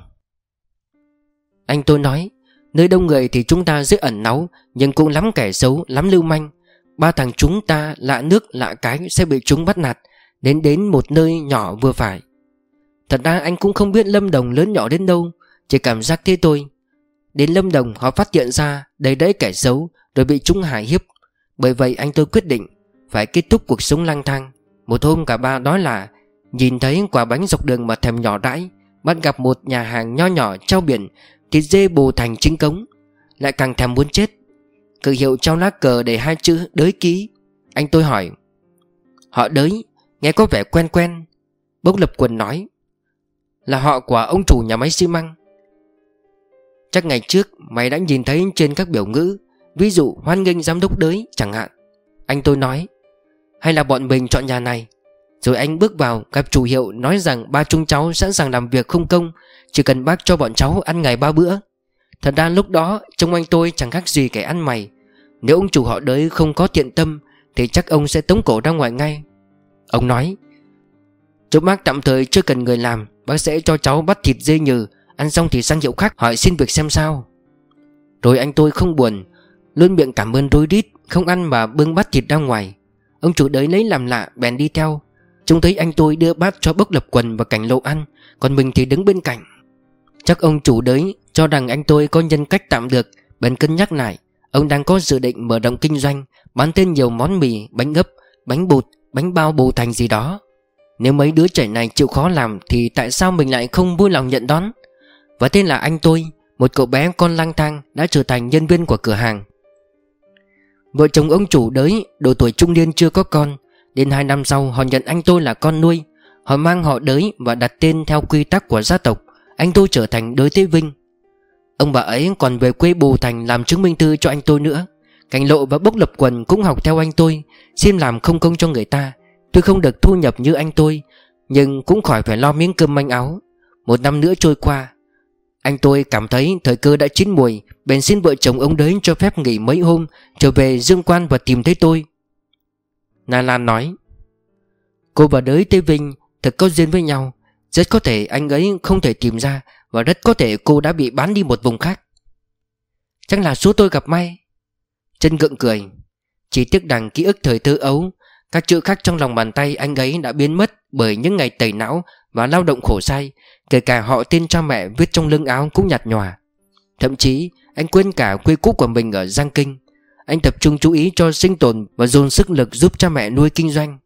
Anh tôi nói, nơi đông người thì chúng ta dễ ẩn náu, nhưng cũng lắm kẻ xấu, lắm lưu manh. 3 thằng chúng ta lạ nước lạ cái sẽ bị chúng bắt nạt, đến một nơi nhỏ vừa phải. Thật ra anh cũng không biết Lâm Đồng lớn nhỏ đến đâu, chỉ cảm giác thế thôi. Đến Lâm Đồng họ phát hiện ra đầy đẫy kẻ xấu, rồi bị chúng hại hiếp. Bởi vậy anh tôi quyết định phải kết thúc cuộc sống lang thang. Một hôm cả ba nói là nhìn thấy quả bánh dọc đường mà thèm nhỏ rãi, bắt gặp một nhà hàng nho nhỏ treo biển thịt dê bồ thành chính cống, lại càng thèm muốn chết. Cử hiệu treo lá cờ để 2 chữ Đới Ký. Anh tôi hỏi, họ Đới nghe có vẻ quen quen. Bốc Lập Quần nói, là họ của ông chủ nhà máy xi măng. Chắc ngày trước mày đã nhìn thấy trên các biểu ngữ, ví dụ hoan nghênh giám đốc Đới chẳng hạn. Anh tôi nói, hay là bọn mình chọn nhà này. Rồi anh bước vào gặp chủ hiệu, nói rằng ba chúng cháu sẵn sàng làm việc không công, chỉ cần bác cho bọn cháu ăn ngày 3 bữa. Thật ra lúc đó trông anh tôi chẳng khác gì kẻ ăn mày. Nếu ông chủ họ Đới không có thiện tâm thì chắc ông sẽ tống cổ ra ngoài ngay. Ông nói, chỗ bác tạm thời chưa cần người làm, bác sẽ cho cháu bắt thịt dê nhừ, ăn xong thì sang hiệu khác hỏi xin việc xem sao. Rồi anh tôi không buồn, luôn miệng cảm ơn rối rít, không ăn mà bưng bát thịt ra ngoài. Ông chủ Đới lấy làm lạ bèn đi theo. Trông thấy anh tôi đưa bát cho Bốc Lập Quần và Cảnh Lộ ăn, còn mình thì đứng bên cạnh. Chắc ông chủ Đới cho rằng anh tôi có nhân cách tạm được, bèn cân nhắc lại. Ông đang có dự định mở rộng kinh doanh, bán thêm nhiều món mì, bánh ấp, bánh bột, bánh bao bồ thành gì đó. Nếu mấy đứa trẻ này chịu khó làm thì tại sao mình lại không vui lòng nhận đón? Và tên là anh tôi, một cậu bé con lang thang, đã trở thành nhân viên của cửa hàng. Vợ chồng ông chủ đới độ tuổi trung niên chưa có con. Đến 2 năm sau họ nhận anh tôi là con nuôi. Họ mang họ đới và đặt tên theo quy tắc của gia tộc. Anh tôi trở thành đới Thế Vinh. Ông bà ấy còn về quê Bù Thành làm chứng minh thư cho anh tôi nữa. Cảnh Lộ và Bốc Lập Quần cũng học theo anh tôi, xin làm không công cho người ta. Tuy không được thu nhập như anh tôi, nhưng cũng khỏi phải lo miếng cơm manh áo. 1 năm nữa trôi qua, anh tôi cảm thấy thời cơ đã chín muồi, bèn xin vợ chồng ông đấy cho phép nghỉ mấy hôm, trở về Dương Quan và tìm thấy tôi. Na Lan nói: Cô và đới Tây Vinh thật có duyên với nhau. Rất có thể anh ấy không thể tìm ra, và rất có thể cô đã bị bán đi một vùng khác. Chắc là số tôi gặp may. Trân gượng cười. Chỉ tiếc rằng ký ức thời thơ ấu, các chữ khắc trong lòng bàn tay anh ấy đã biến mất bởi những ngày tẩy não và lao động khổ sai. Kể cả họ tên cha mẹ viết trong lưng áo cũng nhạt nhòa. Thậm chí anh quên cả quê cũ của mình ở Giang Kinh. Anh tập trung chú ý cho sinh tồn và dồn sức lực giúp cha mẹ nuôi kinh doanh.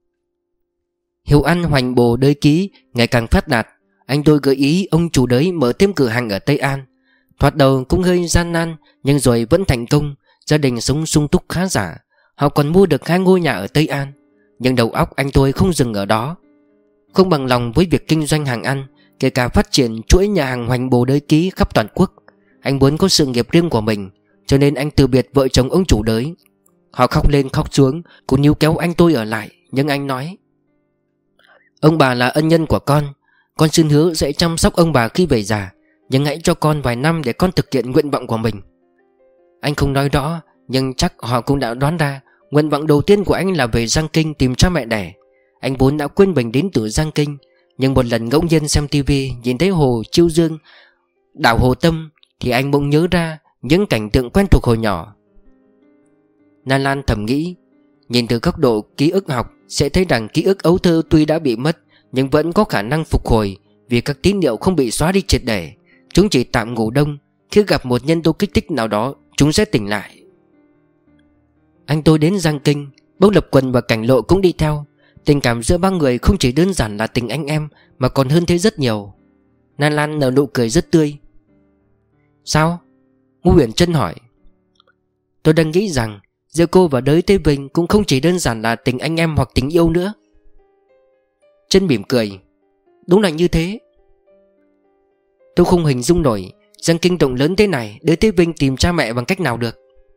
Hiệu ăn hoành bồ đới ký ngày càng phát đạt. Anh tôi gợi ý ông chủ đới mở thêm cửa hàng ở Tây An. Thoạt đầu cũng hơi gian nan, nhưng rồi vẫn thành công. Gia đình sống sung túc khá giả. Họ còn mua được 2 ngôi nhà ở Tây An. Nhưng đầu óc anh tôi không dừng ở đó. Không bằng lòng với việc kinh doanh hàng ăn, kể cả phát triển chuỗi nhà hàng hoành bồ đới ký khắp toàn quốc. Anh muốn có sự nghiệp riêng của mình, cho nên anh từ biệt vợ chồng ông chủ đới. Họ khóc lên khóc xuống, cũng níu kéo anh tôi ở lại. Nhưng anh nói: Ông bà là ân nhân của con xin hứa sẽ chăm sóc ông bà khi về già. Nhưng hãy cho con vài năm để con thực hiện nguyện vọng của mình. Anh không nói rõ, nhưng chắc họ cũng đã đoán ra. Nguyện vọng đầu tiên của anh là về Giang Kinh tìm cha mẹ đẻ. Anh vốn đã quên mình đến từ Giang Kinh, nhưng một lần ngẫu nhiên xem tivi nhìn thấy hồ Chiêu Dương, đảo Hồ Tâm, thì anh bỗng nhớ ra những cảnh tượng quen thuộc hồi nhỏ. Na Lan thầm nghĩ, nhìn từ góc độ ký ức học sẽ thấy rằng ký ức ấu thơ tuy đã bị mất nhưng vẫn có khả năng phục hồi, vì các tín hiệu không bị xóa đi triệt để. Chúng chỉ tạm ngủ đông, khi gặp một nhân tố kích thích nào đó chúng sẽ tỉnh lại. Anh tôi đến Giang Kinh, Bốc Lập Quần và Cảnh Lộ cũng đi theo. Tình cảm giữa ba người không chỉ đơn giản là tình anh em, mà còn hơn thế rất nhiều. Na Lan nở nụ cười rất tươi. Sao? Ngô Huyền Trân hỏi. Tôi đang nghĩ rằng giữa cô và đới Tây Vinh cũng không chỉ đơn giản là tình anh em hoặc tình yêu nữa. Trân mỉm cười. Đúng là như thế. Tôi không hình dung nổi Giang Kinh rộng lớn thế này, đới Tây Vinh tìm cha mẹ bằng cách nào được.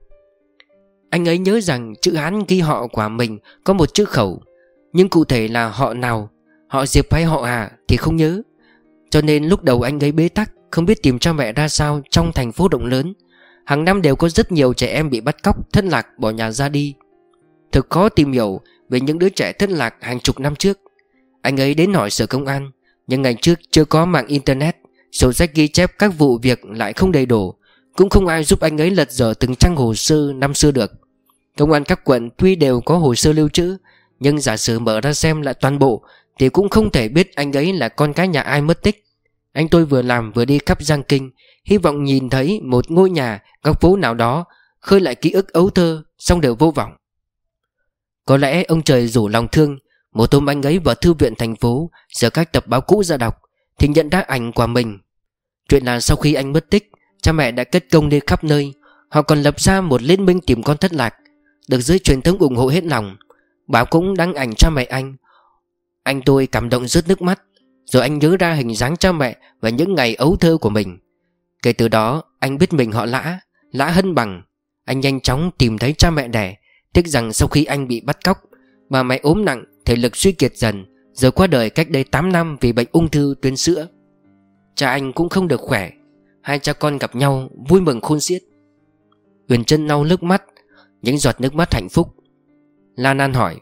Anh ấy nhớ rằng chữ Hán ghi họ của mình có một chữ khẩu, nhưng cụ thể là họ nào, họ Diệp hay họ Hà thì không nhớ. Cho nên lúc đầu anh ấy bế tắc, không biết tìm cha mẹ ra sao trong thành phố rộng lớn. Hàng năm đều có rất nhiều trẻ em bị bắt cóc, thất lạc, bỏ nhà ra đi. Thực khó tìm hiểu về những đứa trẻ thất lạc hàng chục năm trước. Anh ấy đến hỏi sở công an, nhưng ngày trước chưa có mạng internet, sổ sách ghi chép các vụ việc lại không đầy đủ. Cũng không ai giúp anh ấy lật dở từng trang hồ sơ năm xưa được. Công an các quận tuy đều có hồ sơ lưu trữ, nhưng giả sử mở ra xem lại toàn bộ thì cũng không thể biết anh ấy là con cái nhà ai mất tích. Anh tôi vừa làm vừa đi khắp Giang Kinh, hy vọng nhìn thấy một ngôi nhà, góc phố nào đó, khơi lại ký ức ấu thơ, xong đều vô vọng. Có lẽ ông trời rủ lòng thương, một hôm anh ấy vào thư viện thành phố sửa các tập báo cũ ra đọc, thì nhận ra ảnh của mình. Chuyện là sau khi anh mất tích, cha mẹ đã kết công đi khắp nơi. Họ còn lập ra một liên minh tìm con thất lạc, được giới truyền thông ủng hộ hết lòng. Báo cũng đăng ảnh cha mẹ anh. Anh tôi cảm động rớt nước mắt. Rồi anh nhớ ra hình dáng cha mẹ và những ngày ấu thơ của mình. Kể từ đó anh biết mình họ Lã, Lã Hân Bằng. Anh nhanh chóng tìm thấy cha mẹ đẻ. Tiếc rằng sau khi anh bị bắt cóc, bà mẹ ốm nặng, thể lực suy kiệt dần, rồi qua đời cách đây 8 năm vì bệnh ung thư tuyến sữa. Cha anh cũng không được khỏe. Hai cha con gặp nhau vui mừng khôn xiết. Huyền Trân lau nước mắt, những giọt nước mắt hạnh phúc. Lan An hỏi: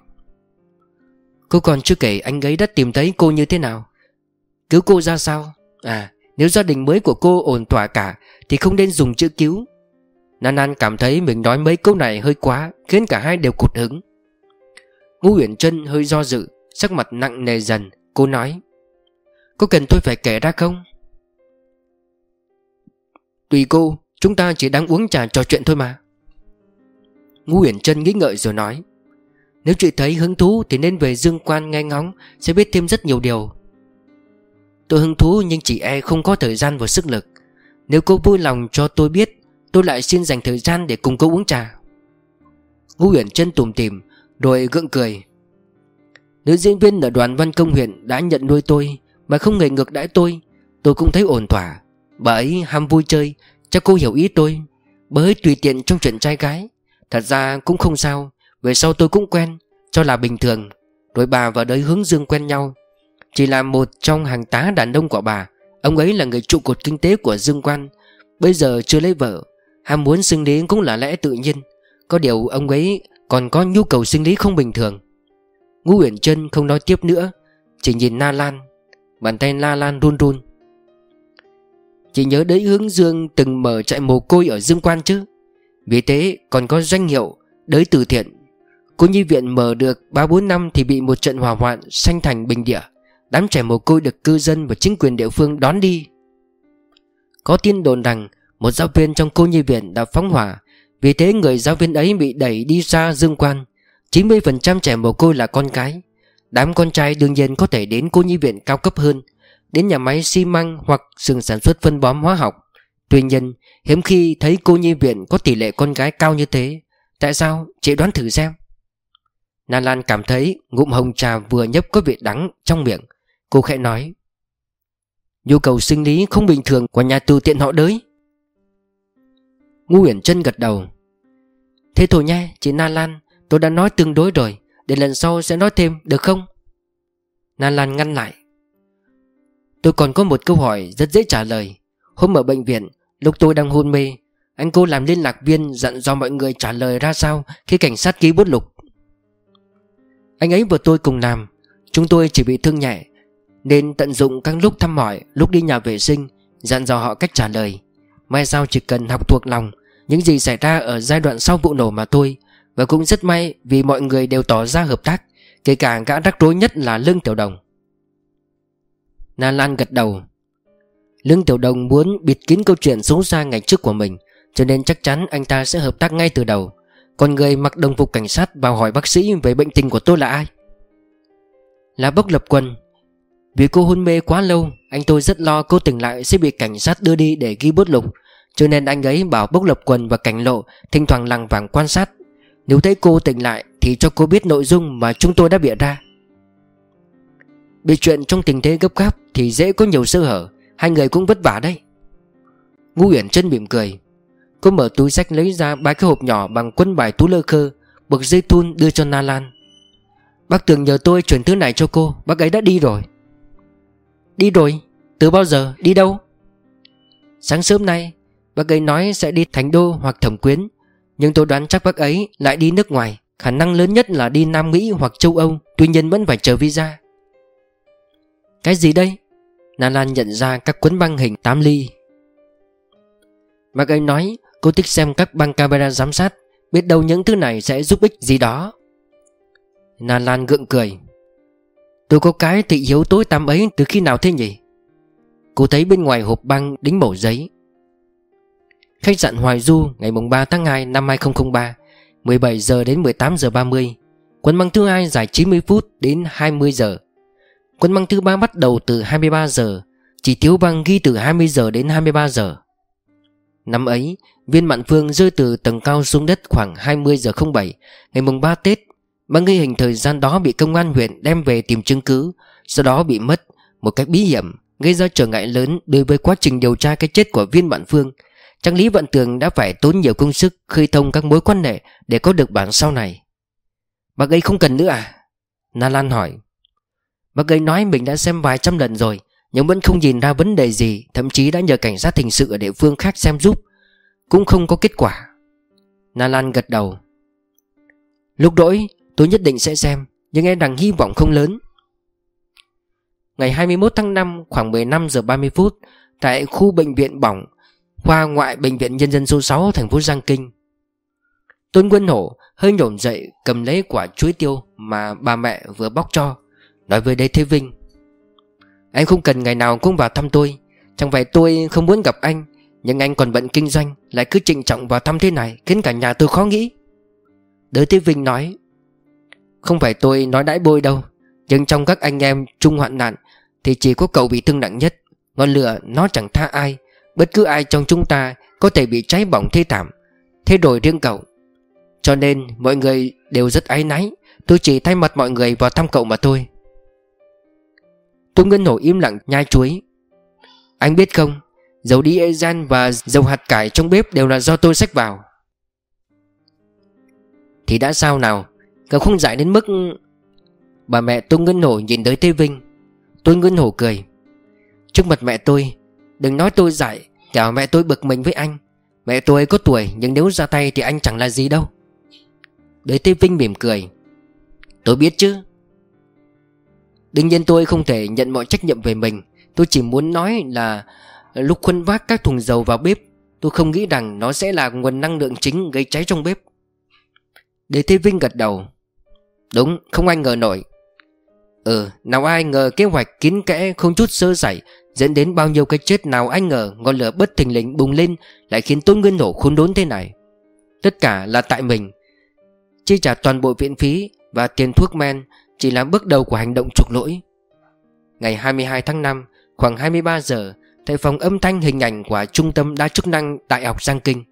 Cô còn chưa kể anh ấy đã tìm thấy cô như thế nào, cứu cô ra sao. Nếu gia đình mới của cô ổn thỏa cả thì không nên dùng chữ cứu. Lan An cảm thấy mình nói mấy câu này hơi quá, khiến cả hai đều cụt hứng. Ngô Huyền Trân hơi do dự, sắc mặt nặng nề dần. Cô nói: Có cần tôi phải kể ra không? Tùy cô, chúng ta chỉ đang uống trà trò chuyện thôi mà. Ngô Huyền Trân nghĩ ngợi rồi nói: Nếu chị thấy hứng thú thì nên về Dương Quan nghe ngóng, sẽ biết thêm rất nhiều điều. Tôi hứng thú nhưng chị e không có thời gian và sức lực. Nếu cô vui lòng cho tôi biết, tôi lại xin dành thời gian để cùng cô uống trà. Ngô Uyển Trân tủm tỉm rồi gượng cười. Nữ diễn viên ở đoàn văn công huyện đã nhận nuôi tôi mà không hề ngược đãi tôi cũng thấy ổn thỏa. Bà ấy ham vui chơi, chắc cô hiểu ý tôi. Bà ấy tùy tiện trong chuyện trai gái. Thật ra cũng không sao, về sau tôi cũng quen, cho là bình thường. Rồi bà và đới Hướng Dương quen nhau. Chỉ là một trong hàng tá đàn ông của bà. Ông ấy là người trụ cột kinh tế của Dương Quan, bây giờ chưa lấy vợ. Ham muốn sinh lý cũng là lẽ tự nhiên. Có điều ông ấy còn có nhu cầu sinh lý không bình thường. Ngô Uyển Trân không nói tiếp nữa, chỉ nhìn Na Lan. Bàn tay Na Lan run run. Chị nhớ đấy Hướng Dương từng mở trại mồ côi ở Dương Quan chứ? Vì thế còn có danh hiệu đới từ thiện. Cô nhi viện mở được 3-4 năm thì bị một trận hỏa hoạn sanh thành bình địa. Đám trẻ mồ côi được cư dân và chính quyền địa phương đón đi. Có tin đồn rằng một giáo viên trong cô nhi viện đã phóng hỏa. Vì thế người giáo viên ấy bị đẩy đi xa Dương Quan. 90% trẻ mồ côi là con cái. Đám con trai đương nhiên có thể đến cô nhi viện cao cấp hơn, đến nhà máy xi măng hoặc xưởng sản xuất phân bón hóa học. Tuy nhiên hiếm khi thấy cô nhi viện có tỷ lệ con gái cao như thế. Tại sao? Chị đoán thử xem. Na Lan cảm thấy ngụm hồng trà vừa nhấp có vị đắng trong miệng. Cô khẽ nói: nhu cầu sinh lý không bình thường của nhà từ thiện họ Đới. Ngô Uyển Trân gật đầu. Thế thôi nha chị Na Lan, tôi đã nói tương đối rồi, để lần sau sẽ nói thêm được không? Na Lan ngăn lại. Tôi còn có một câu hỏi rất dễ trả lời. Hôm ở bệnh viện, lúc tôi đang hôn mê, anh cô làm liên lạc viên dặn dò mọi người trả lời ra sao khi cảnh sát ký bút lục. Anh ấy và tôi cùng làm. Chúng tôi chỉ bị thương nhẹ, nên tận dụng các lúc thăm hỏi, lúc đi nhà vệ sinh, dặn dò họ cách trả lời. May sao chỉ cần học thuộc lòng những gì xảy ra ở giai đoạn sau vụ nổ mà thôi. Và cũng rất may vì mọi người đều tỏ ra hợp tác, kể cả gã rắc rối nhất là Lương Tiểu Đồng. Na Lan gật đầu. Lương Tiểu Đồng muốn bịt kín câu chuyện xấu xa ngày trước của mình, cho nên chắc chắn anh ta sẽ hợp tác ngay từ đầu. Còn người mặc đồng phục cảnh sát vào hỏi bác sĩ về bệnh tình của tôi là ai? Là Bốc Lập Quân. Vì cô hôn mê quá lâu, anh tôi rất lo cô tỉnh lại sẽ bị cảnh sát đưa đi để ghi bút lục, cho nên anh ấy bảo Bốc Lập Quân và Cảnh Lộ thỉnh thoảng lằng vàng quan sát. Nếu thấy cô tỉnh lại thì cho cô biết nội dung mà chúng tôi đã bịa ra. Bị chuyện trong tình thế gấp gáp thì dễ có nhiều sơ hở. Hai người cũng vất vả đấy. Ngô Uyển Trân mỉm cười. Cô mở túi xách lấy ra 3 cái hộp nhỏ bằng quân bài Tú Lơ Khơ, buộc dây thun đưa cho Na Lan. Bác Tường nhờ tôi chuyển thứ này cho cô. Bác ấy đã đi rồi. Đi rồi? Từ bao giờ? Đi đâu? Sáng sớm nay. Bác ấy nói sẽ đi Thành Đô hoặc Thẩm Quyến, nhưng tôi đoán chắc bác ấy lại đi nước ngoài. Khả năng lớn nhất là đi Nam Mỹ hoặc châu Âu. Tuy nhiên vẫn phải chờ visa. Cái gì đây? Na Lan nhận ra các cuốn băng hình 8 ly. Bác ấy nói cô thích xem các băng camera giám sát, biết đâu những thứ này sẽ giúp ích gì đó. Na Lan gượng cười. Tôi có cái thị hiếu tối tăm ấy từ khi nào thế nhỉ? Cô thấy bên ngoài hộp băng đính mẩu giấy. Khách sạn Hoài Du ngày 3 tháng 2 năm 2003, 17 giờ đến 18 giờ 30. Cuốn băng thứ hai dài 90 phút đến 20 giờ. Cuốn băng thứ ba bắt đầu từ 23 giờ, chỉ thiếu băng ghi từ 20 giờ đến 23 giờ. Năm ấy, viên Mạn Phương rơi từ tầng cao xuống đất khoảng 20 giờ 07 ngày 3 Tết. Băng ghi hình thời gian đó bị công an huyện đem về tìm chứng cứ, sau đó bị mất một cách bí hiểm, gây ra trở ngại lớn đối với quá trình điều tra cái chết của viên Mạn Phương. Trang Lý Vận Tường đã phải tốn nhiều công sức khơi thông các mối quan hệ để có được bản sau này. Bác ấy không cần nữa à? Na Lan hỏi. Bác ấy nói mình đã xem vài trăm lần rồi, nhưng vẫn không nhìn ra vấn đề gì. Thậm chí đã nhờ cảnh sát hình sự ở địa phương khác xem giúp, cũng không có kết quả. Na Lan gật đầu. Lúc rỗi tôi nhất định sẽ xem, nhưng em đang hy vọng không lớn. Ngày 21 tháng 5 khoảng 15 giờ 30 phút, tại khu bệnh viện bỏng, khoa ngoại bệnh viện nhân dân số 6 thành phố Giang Kinh, Tôn Quân Hổ hơi nhổm dậy, cầm lấy quả chuối tiêu mà bà mẹ vừa bóc cho, nói với Đế Thế Vinh. Anh không cần ngày nào cũng vào thăm tôi. Chẳng phải tôi không muốn gặp anh, nhưng anh còn bận kinh doanh, lại cứ trịnh trọng vào thăm thế này, khiến cả nhà tôi khó nghĩ. Đế Thế Vinh nói. Không phải tôi nói đãi bôi đâu, nhưng trong các anh em chung hoạn nạn thì chỉ có cậu bị thương nặng nhất. Ngọn lửa nó chẳng tha ai, bất cứ ai trong chúng ta có thể bị cháy bỏng thê thảm, thế rồi riêng cậu. Cho nên mọi người đều rất áy náy. Tôi chỉ thay mặt mọi người vào thăm cậu mà thôi. Tôn Ngân Hổ im lặng nhai chuối. Anh biết không, dầu diesel và dầu hạt cải trong bếp đều là do tôi xách vào. Thì đã sao nào, cậu không dại đến mức... Bà mẹ Tôn Ngân Hổ nhìn tới Tê Vinh. Tôn Ngân Hổ cười. Trước mặt mẹ tôi đừng nói tôi dại, kẻo mẹ tôi bực mình với anh. Mẹ tôi có tuổi nhưng nếu ra tay thì anh chẳng là gì đâu. Đới Tê Vinh mỉm cười. Tôi biết chứ. Đương nhiên tôi không thể nhận mọi trách nhiệm về mình. Tôi chỉ muốn nói là lúc khuân vác các thùng dầu vào bếp, tôi không nghĩ rằng nó sẽ là nguồn năng lượng chính gây cháy trong bếp. Đới Tê Vinh gật đầu. Đúng, không ai ngờ nổi. Nào ai ngờ kế hoạch kín kẽ không chút sơ sẩy dẫn đến bao nhiêu cái chết. Nào ai ngờ ngọn lửa bất thình lình bùng lên lại khiến Tôn Ngân Hổ khốn đốn thế này. Tất cả là tại mình. Chi trả toàn bộ viện phí và tiền thuốc men chỉ là bước đầu của hành động chuộc lỗi. Ngày 22 tháng 5, khoảng 23 giờ, tại phòng âm thanh hình ảnh của Trung tâm đa chức năng Đại học Giang Kinh.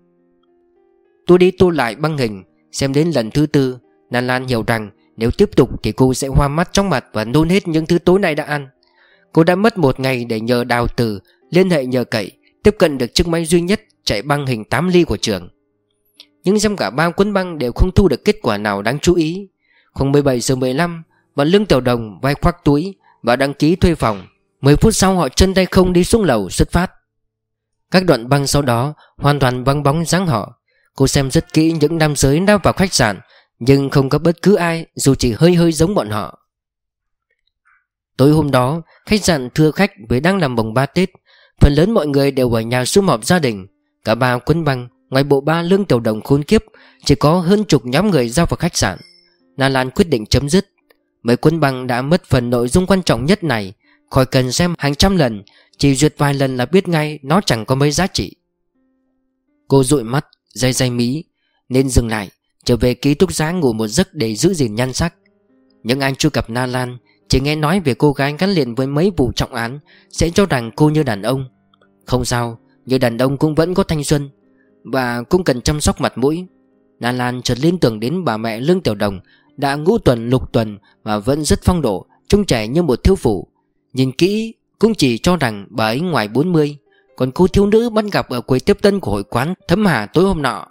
Tôi đi tô lại băng hình, xem đến lần thứ tư, Lan Lan hiểu rằng nếu tiếp tục thì cô sẽ hoa mắt chóng mặt và nôn hết những thứ tối nay đã ăn. Cô đã mất một ngày để nhờ Đào Từ liên hệ nhờ cậy tiếp cận được chiếc máy duy nhất chạy băng hình 8 ly của trường. Nhưng xem cả ba cuốn băng đều không thu được kết quả nào đáng chú ý. Khoảng 17 giờ 15, bọn Lương Tiểu Đồng vai khoác túi và đăng ký thuê phòng. 10 phút sau họ chân tay không đi xuống lầu xuất phát. Các đoạn băng sau đó hoàn toàn vắng bóng dáng họ. Cô xem rất kỹ những nam giới đã vào khách sạn, nhưng không có bất cứ ai dù chỉ hơi hơi giống bọn họ. Tối hôm đó, khách sạn thưa khách vì đang làm mồng 3 Tết. Phần lớn mọi người đều ở nhà sum họp gia đình. Cả ba cuốn băng, ngoài bộ ba Lương Tiểu Đồng khốn kiếp, chỉ có hơn chục nhóm người ra vào khách sạn. Lan Lan quyết định chấm dứt. Mấy cuốn băng đã mất phần nội dung quan trọng nhất này, khỏi cần xem hàng trăm lần, chỉ duyệt vài lần là biết ngay nó chẳng có mấy giá trị. Cô dụi mắt, day mí, nên dừng lại, trở về ký túc xá ngủ một giấc để giữ gìn nhan sắc. Nhưng anh chưa gặp Lan Lan, chỉ nghe nói về cô gái gắn liền với mấy vụ trọng án sẽ cho rằng cô như đàn ông. Không sao, như đàn ông cũng vẫn có thanh xuân và cũng cần chăm sóc mặt mũi. Lan Lan chợt liên tưởng đến bà mẹ Lương Tiểu Đồng đã ngũ tuần lục tuần mà vẫn rất phong độ, trông trẻ như một thiếu phụ. Nhìn kỹ cũng chỉ cho rằng bà ấy ngoài 40. Còn cô thiếu nữ bắt gặp ở quầy tiếp tân của hội quán Thấm Hà tối hôm nọ.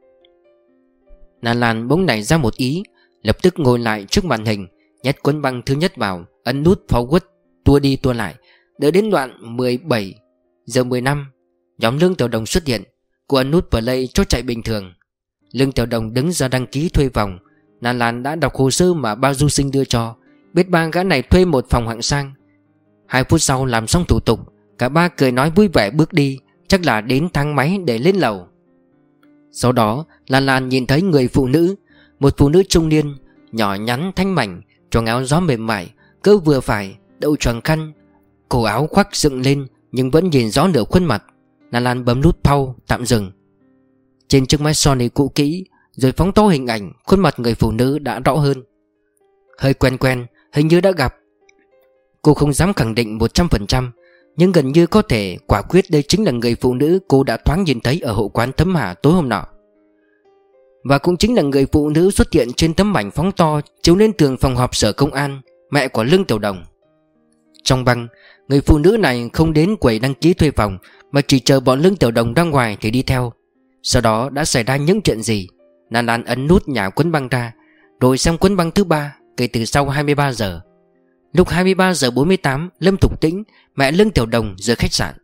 Lan Lan bỗng nảy ra một ý, lập tức ngồi lại trước màn hình, nhét cuốn băng thứ nhất vào, ấn nút forward, tua đi tua lại. Đợi đến đoạn 17 giờ 15, nhóm Lương Tiểu Đồng xuất hiện. Cô ấn nút play cho chạy bình thường. Lương Tiểu Đồng đứng ra đăng ký thuê phòng. Lan Lan đã đọc hồ sơ mà bao du sinh đưa cho, biết ba gã này thuê một phòng hạng sang. 2 phút sau làm xong thủ tục, cả ba cười nói vui vẻ bước đi, chắc là đến thang máy để lên lầu. Sau đó Lan Lan nhìn thấy người phụ nữ, một phụ nữ trung niên, nhỏ nhắn thanh mảnh, choàng áo gió mềm mại, cỡ vừa phải, đậu choàng khăn, cổ áo khoác dựng lên nhưng vẫn nhìn rõ nửa khuôn mặt. Lan Lan bấm nút pause tạm dừng. Trên chiếc máy Sony cũ kỹ, rồi phóng to hình ảnh, khuôn mặt người phụ nữ đã rõ hơn. Hơi quen quen, hình như đã gặp. Cô không dám khẳng định 100%, nhưng gần như có thể quả quyết đây chính là người phụ nữ cô đã thoáng nhìn thấy ở hội quán Thấm Hà tối hôm nọ. Và cũng chính là người phụ nữ xuất hiện trên tấm ảnh phóng to chiếu lên tường phòng họp sở công an, mẹ của Lương Tiểu Đồng. Trong băng, người phụ nữ này không đến quầy đăng ký thuê phòng mà chỉ chờ bọn Lương Tiểu Đồng ra ngoài thì đi theo. Sau đó đã xảy ra những chuyện gì? Lan Lan ấn nút nhả cuốn băng ra, rồi xem cuốn băng thứ 3 kể từ sau 23 giờ. Lúc 23 giờ 48, Lâm Thục Tĩnh, mẹ Lương Tiểu Đồng rời khách sạn.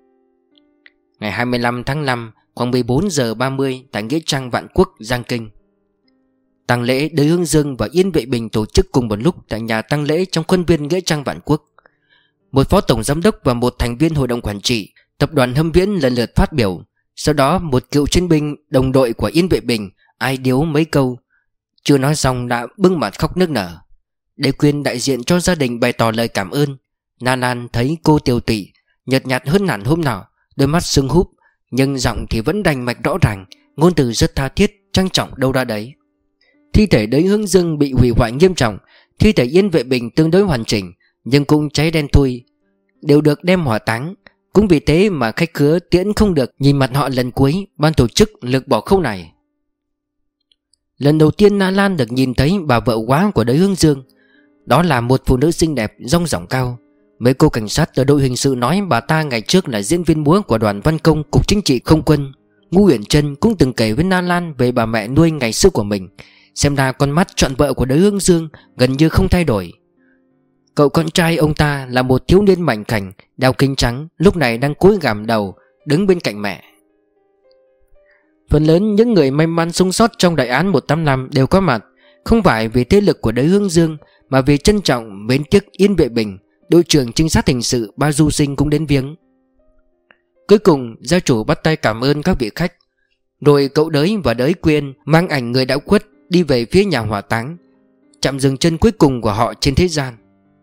Ngày 25 tháng 5, khoảng 14 giờ 30 tại nghĩa trang Vạn Quốc, Giang Kinh. Tang lễ Đới Hương Dương và Yên Vệ Bình tổ chức cùng một lúc tại nhà tang lễ trong khuôn viên nghĩa trang Vạn Quốc. Một phó tổng giám đốc và một thành viên hội đồng quản trị tập đoàn Hâm Viễn lần lượt phát biểu. Sau đó một cựu chiến binh đồng đội của Yên Vệ Bình ai điếu mấy câu, chưa nói xong đã bưng mặt khóc nức nở. Để quyền đại diện cho gia đình bày tỏ lời cảm ơn. Lan Lan thấy cô tiều tụy, nhợt nhạt hơn hẳn hôm nọ, đôi mắt sưng húp, nhưng giọng thì vẫn đành mạch rõ ràng, ngôn từ rất tha thiết, trang trọng đâu ra đấy. Thi thể Đới Hướng Dương bị hủy hoại nghiêm trọng, thi thể Yên Vệ Bình tương đối hoàn chỉnh nhưng cũng cháy đen thui, đều được đem hỏa táng. Cũng vì thế mà khách khứa tiễn không được nhìn mặt họ lần cuối. Ban tổ chức lược bỏ khâu này. Lần đầu tiên Na Lan được nhìn thấy bà vợ quá của Đới Hướng Dương. Đó là một phụ nữ xinh đẹp, dong dỏng cao. Mấy cô cảnh sát ở đội hình sự nói bà ta ngày trước là diễn viên múa của đoàn văn công cục chính trị không quân. Ngô Uyển Trân cũng từng kể với Na Lan về bà mẹ nuôi ngày xưa của mình. Xem ra con mắt chọn vợ của Đới Hướng Dương gần như không thay đổi. Cậu con trai ông ta là một thiếu niên mảnh khảnh, đeo kính trắng, lúc này đang cúi gằm đầu đứng bên cạnh mẹ. Phần lớn những người may mắn sống sót trong đại án 185 đều có mặt, không phải vì thế lực của Đới Hướng Dương mà vì trân trọng mến tiếc Yên Vệ Bình. Đội trưởng trinh sát hình sự Ba Du Sinh cũng đến viếng. Cuối cùng gia chủ bắt tay cảm ơn các vị khách. Rồi cậu Đới và Đới Quyên mang ảnh người đã khuất đi về phía nhà hỏa táng, chạm dừng chân cuối cùng của họ trên thế gian.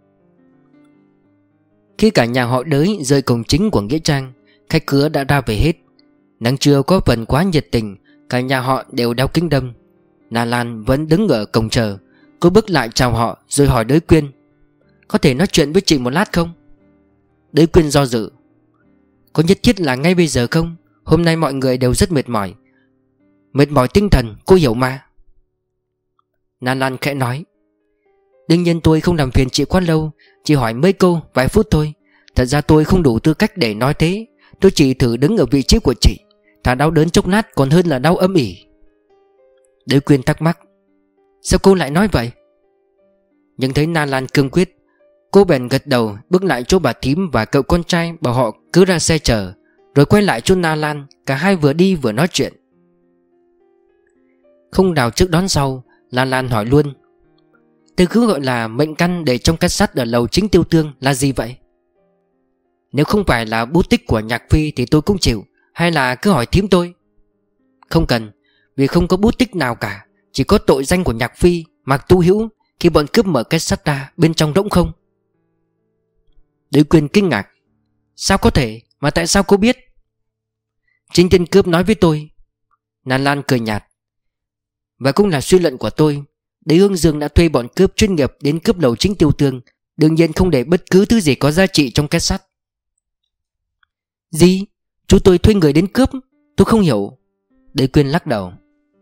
Khi cả nhà họ Đới rời cổng chính của nghĩa trang, khách khứa đã ra về hết. Nắng trưa có phần quá nhiệt tình, cả nhà họ đều đeo kính đâm. Na Lan vẫn đứng ở cổng chờ. Cô bước lại chào họ rồi hỏi Đới Quyên: "Có thể nói chuyện với chị một lát không?" Đới Quyên do dự: "Có nhất thiết là ngay bây giờ không? Hôm nay mọi người đều rất mệt mỏi. Mệt mỏi tinh thần, cô hiểu mà." Na Lan khẽ nói: "Đương nhiên tôi không làm phiền chị quá lâu, chỉ hỏi mấy câu, vài phút thôi. Thật ra tôi không đủ tư cách để nói thế. Tôi chỉ thử đứng ở vị trí của chị. Thà đau đớn chốc lát còn hơn là đau âm ỉ." Đới Quyên thắc mắc: "Sao cô lại nói vậy?" Nhưng thấy Na Lan cương quyết, cô bèn gật đầu bước lại chỗ bà thím và cậu con trai, bảo họ cứ ra xe chờ. Rồi quay lại chỗ Na Lan, cả hai vừa đi vừa nói chuyện. Không đào trước đón sau, Na Lan hỏi luôn: "Từ cứ gọi là mệnh căn để trong két sắt ở lầu chính Tiêu Tương là gì vậy?" "Nếu không phải là bút tích của Nhạc Phi thì tôi cũng chịu. Hay là cứ hỏi thím tôi?" "Không cần, vì không có bút tích nào cả. Chỉ có tội danh của Nhạc Phi, Mạc Tu Hữu. Khi bọn cướp mở két sắt ra, bên trong rỗng không." Đới Quyên kinh ngạc: "Sao có thể? Mà tại sao cô biết?" "Chính tên cướp nói với tôi." Na Lan cười nhạt: "Và cũng là suy luận của tôi. Đới Hướng Dương đã thuê bọn cướp chuyên nghiệp đến cướp lầu chính Tiêu Tương, đương nhiên không để bất cứ thứ gì có giá trị trong két sắt." "Gì? Chú tôi thuê người đến cướp? Tôi không hiểu." Đới Quyên lắc đầu: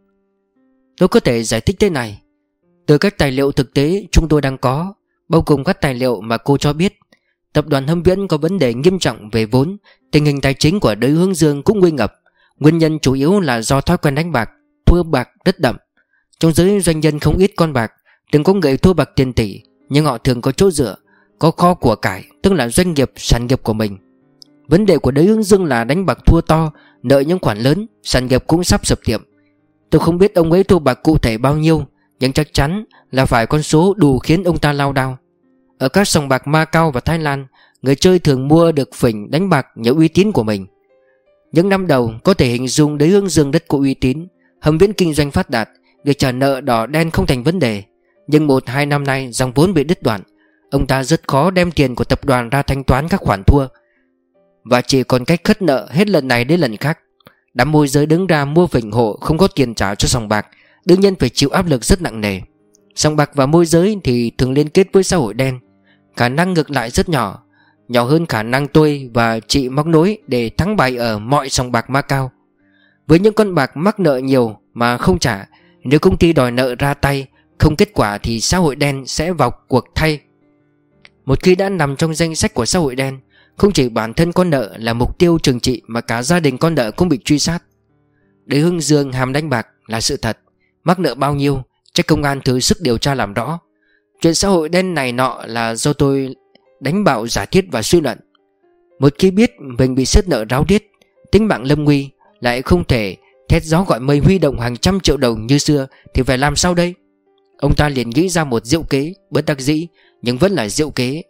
"Tôi có thể giải thích thế này. Từ các tài liệu thực tế chúng tôi đang có, bao gồm các tài liệu mà cô cho biết, tập đoàn Hâm Viễn có vấn đề nghiêm trọng về vốn. Tình hình tài chính của Đới Hướng Dương cũng nguy ngập. Nguyên nhân chủ yếu là do thói quen đánh bạc, thua bạc rất đậm. Trong giới doanh nhân không ít con bạc, từng có người thua bạc tiền tỷ, nhưng họ thường có chỗ dựa, có kho của cải, tức là doanh nghiệp, sản nghiệp của mình. Vấn đề của Đới Hướng Dương là đánh bạc thua to, nợ những khoản lớn, sản nghiệp cũng sắp sập tiệm. Tôi không biết ông ấy thua bạc cụ thể bao nhiêu, nhưng chắc chắn là phải con số đủ khiến ông ta lao đao. Ở các sòng bạc Macau và Thái Lan, người chơi thường mua được phỉnh đánh bạc nhờ uy tín của mình. Những năm đầu có thể hình dung Đới Hướng Dương rất có uy tín, Hâm Viễn kinh doanh phát đạt, việc trả nợ đỏ đen không thành vấn đề. Nhưng 1-2 năm nay dòng vốn bị đứt đoạn, ông ta rất khó đem tiền của tập đoàn ra thanh toán các khoản thua, và chỉ còn cách khất nợ hết lần này đến lần khác. Đám môi giới đứng ra mua phỉnh hộ không có tiền trả cho sòng bạc, đương nhiên phải chịu áp lực rất nặng nề. Sòng bạc và môi giới thì thường liên kết với xã hội đen. Khả năng ngược lại rất nhỏ, nhỏ hơn khả năng tôi và chị móc nối để thắng bài ở mọi sòng bạc Macau. Với những con bạc mắc nợ nhiều mà không trả, nếu công ty đòi nợ ra tay không kết quả thì xã hội đen sẽ vào cuộc thay. Một khi đã nằm trong danh sách của xã hội đen, không chỉ bản thân con nợ là mục tiêu trừng trị mà cả gia đình con nợ cũng bị truy sát. Đới Hướng Dương ham đánh bạc là sự thật. Mắc nợ bao nhiêu chắc công an thử sức điều tra làm rõ. Chuyện xã hội đen này nọ là do tôi đánh bạo giả thiết và suy luận. Một khi biết mình bị xiết nợ ráo riết, tính mạng lâm nguy, lại không thể thét gió gọi mây huy động hàng trăm triệu đồng như xưa thì phải làm sao đây? Ông ta liền nghĩ ra một diệu kế, bất đắc dĩ nhưng vẫn là diệu kế.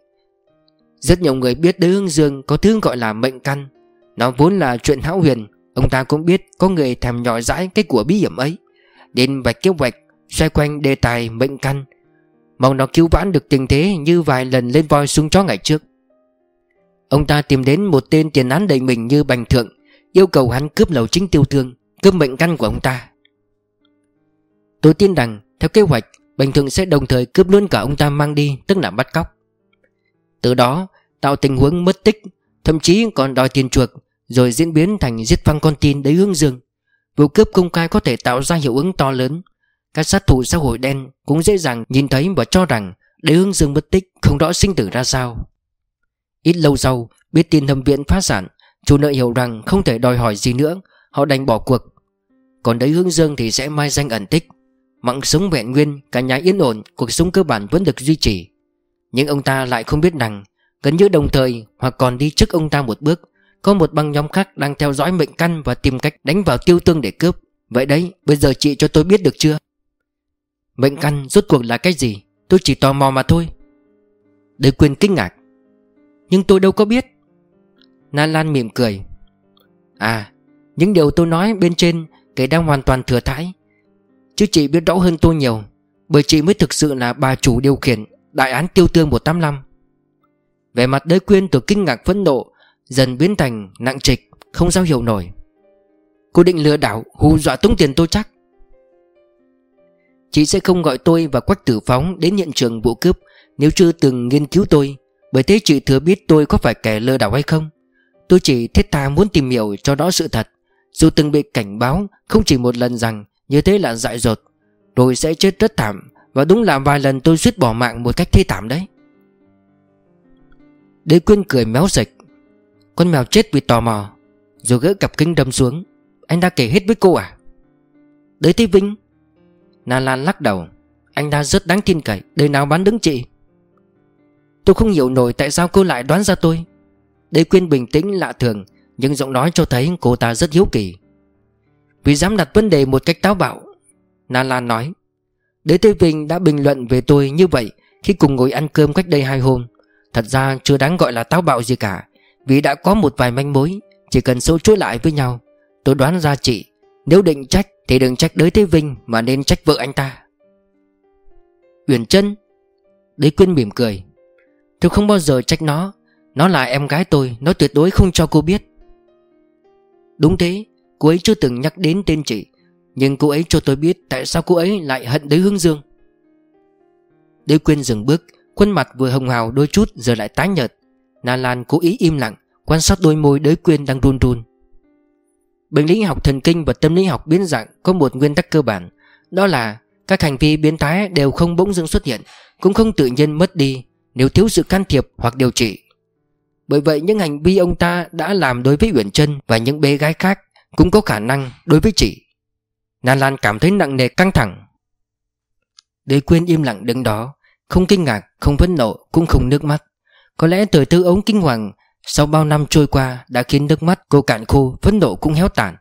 Rất nhiều người biết Đới Hướng Dương có thứ gọi là mệnh căn. Nó vốn là chuyện hão huyền. Ông ta cũng biết có người thèm nhỏ dãi cái của bí hiểm ấy, đến vạch kế hoạch xoay quanh đề tài mệnh căn, mong nó cứu vãn được tình thế như vài lần lên voi xuống chó ngày trước. Ông ta tìm đến một tên tiền án đầy mình như Bành Thượng, yêu cầu hắn cướp lầu chính Tiêu Tương, cướp mệnh căn của ông ta. Tôi tin rằng Theo kế hoạch, Bình Thường sẽ đồng thời cướp luôn cả ông ta mang đi, tức là bắt cóc. Từ đó tạo tình huống mất tích, thậm chí còn đòi tiền chuộc, rồi diễn biến thành giết phăng con tin Đế Hướng Dương. Vụ cướp công khai có thể tạo ra hiệu ứng to lớn. Các sát thủ xã hội đen cũng dễ dàng nhìn thấy và cho rằng Đế Hướng Dương mất tích, không rõ sinh tử ra sao. Ít lâu sau, biết tin Hầm Viễn phá sản, chủ nợ hiểu rằng không thể đòi hỏi gì nữa, họ đành bỏ cuộc. Còn Đế Hướng Dương thì sẽ mai danh ẩn tích, mạng sống vẹn nguyên, cả nhà yên ổn, cuộc sống cơ bản vẫn được duy trì. Nhưng ông ta lại không biết rằng gần như đồng thời, hoặc còn đi trước ông ta một bước, có một băng nhóm khác đang theo dõi Mệnh Căn và tìm cách đánh vào Tiêu Tương để cướp. Vậy đấy, bây giờ chị cho tôi biết được chưa? Mệnh Căn rốt cuộc là cái gì? Tôi chỉ tò mò mà thôi. Đế Quyên kinh ngạc. Nhưng tôi đâu có biết. Na Lan mỉm cười. À, những điều tôi nói bên trên kể đang hoàn toàn thừa thãi, chứ chị biết rõ hơn tôi nhiều, bởi chị mới thực sự là bà chủ điều khiển đại án Tiêu Tương 185. Vẻ mặt Đế Quyên từ kinh ngạc phẫn nộ dần biến thành nặng trịch, không sao hiểu nổi. Cô định lừa đảo, hù dọa tống tiền tôi chắc. Chị sẽ không gọi tôi và Quách Tử Phóng đến hiện trường vụ cướp nếu chưa từng nghiên cứu tôi, bởi thế chị thừa biết tôi có phải kẻ lừa đảo hay không. Tôi chỉ thiết tha muốn tìm hiểu cho rõ sự thật, dù từng bị cảnh báo không chỉ một lần rằng như thế là dại dột, rồi sẽ chết rất thảm. Và đúng là vài lần tôi suýt bỏ mạng một cách thê thảm đấy. Đế Quyên cười méo sạch. Con mèo chết vì tò mò, rồi gỡ cặp kính đâm xuống. Anh đã kể hết với cô à? Đế Thế Vinh. Na Lan lắc đầu. Anh ta rất đáng tin cậy, đời nào bán đứng chị. Tôi không hiểu nổi tại sao cô lại đoán ra tôi. Đế Quyên bình tĩnh lạ thường, nhưng giọng nói cho thấy cô ta rất hiếu kỳ. Vì dám đặt vấn đề một cách táo bạo, Na Lan nói. Đế Thế Vinh đã bình luận về tôi như vậy khi cùng ngồi ăn cơm cách đây 2 hôm. Thật ra chưa đáng gọi là táo bạo gì cả, vì đã có một vài manh mối, chỉ cần sâu chuỗi lại với nhau. Tôi đoán ra chị, nếu định trách thì đừng trách Đế Thế Vinh mà nên trách vợ anh ta. Uyển Trân. Đế Quyên mỉm cười. Tôi không bao giờ trách nó. Nó là em gái tôi, nó tuyệt đối không cho cô biết. Đúng thế, cô ấy chưa từng nhắc đến tên chị, nhưng cô ấy cho tôi biết tại sao cô ấy lại hận Đế Hướng Dương. Đế Quyên dừng bước, khuôn mặt vừa hồng hào đôi chút giờ lại tái nhợt. Na Lan cố ý im lặng, quan sát đôi môi Đế Quyên đang run run. Bệnh lý học thần kinh và tâm lý học biến dạng có một nguyên tắc cơ bản, đó là các hành vi biến thái đều không bỗng dưng xuất hiện, cũng không tự nhiên mất đi nếu thiếu sự can thiệp hoặc điều trị. Bởi vậy những hành vi ông ta đã làm đối với Uyển Trân và những bé gái khác cũng có khả năng đối với chị. Na Lan cảm thấy nặng nề căng thẳng. Đế Quyên im lặng đứng đó, không kinh ngạc, không phẫn nộ, cũng không nước mắt. Có lẽ thời thơ ấu kinh hoàng sau bao năm trôi qua đã khiến nước mắt cô cạn khô, phẫn nộ cũng héo tàn.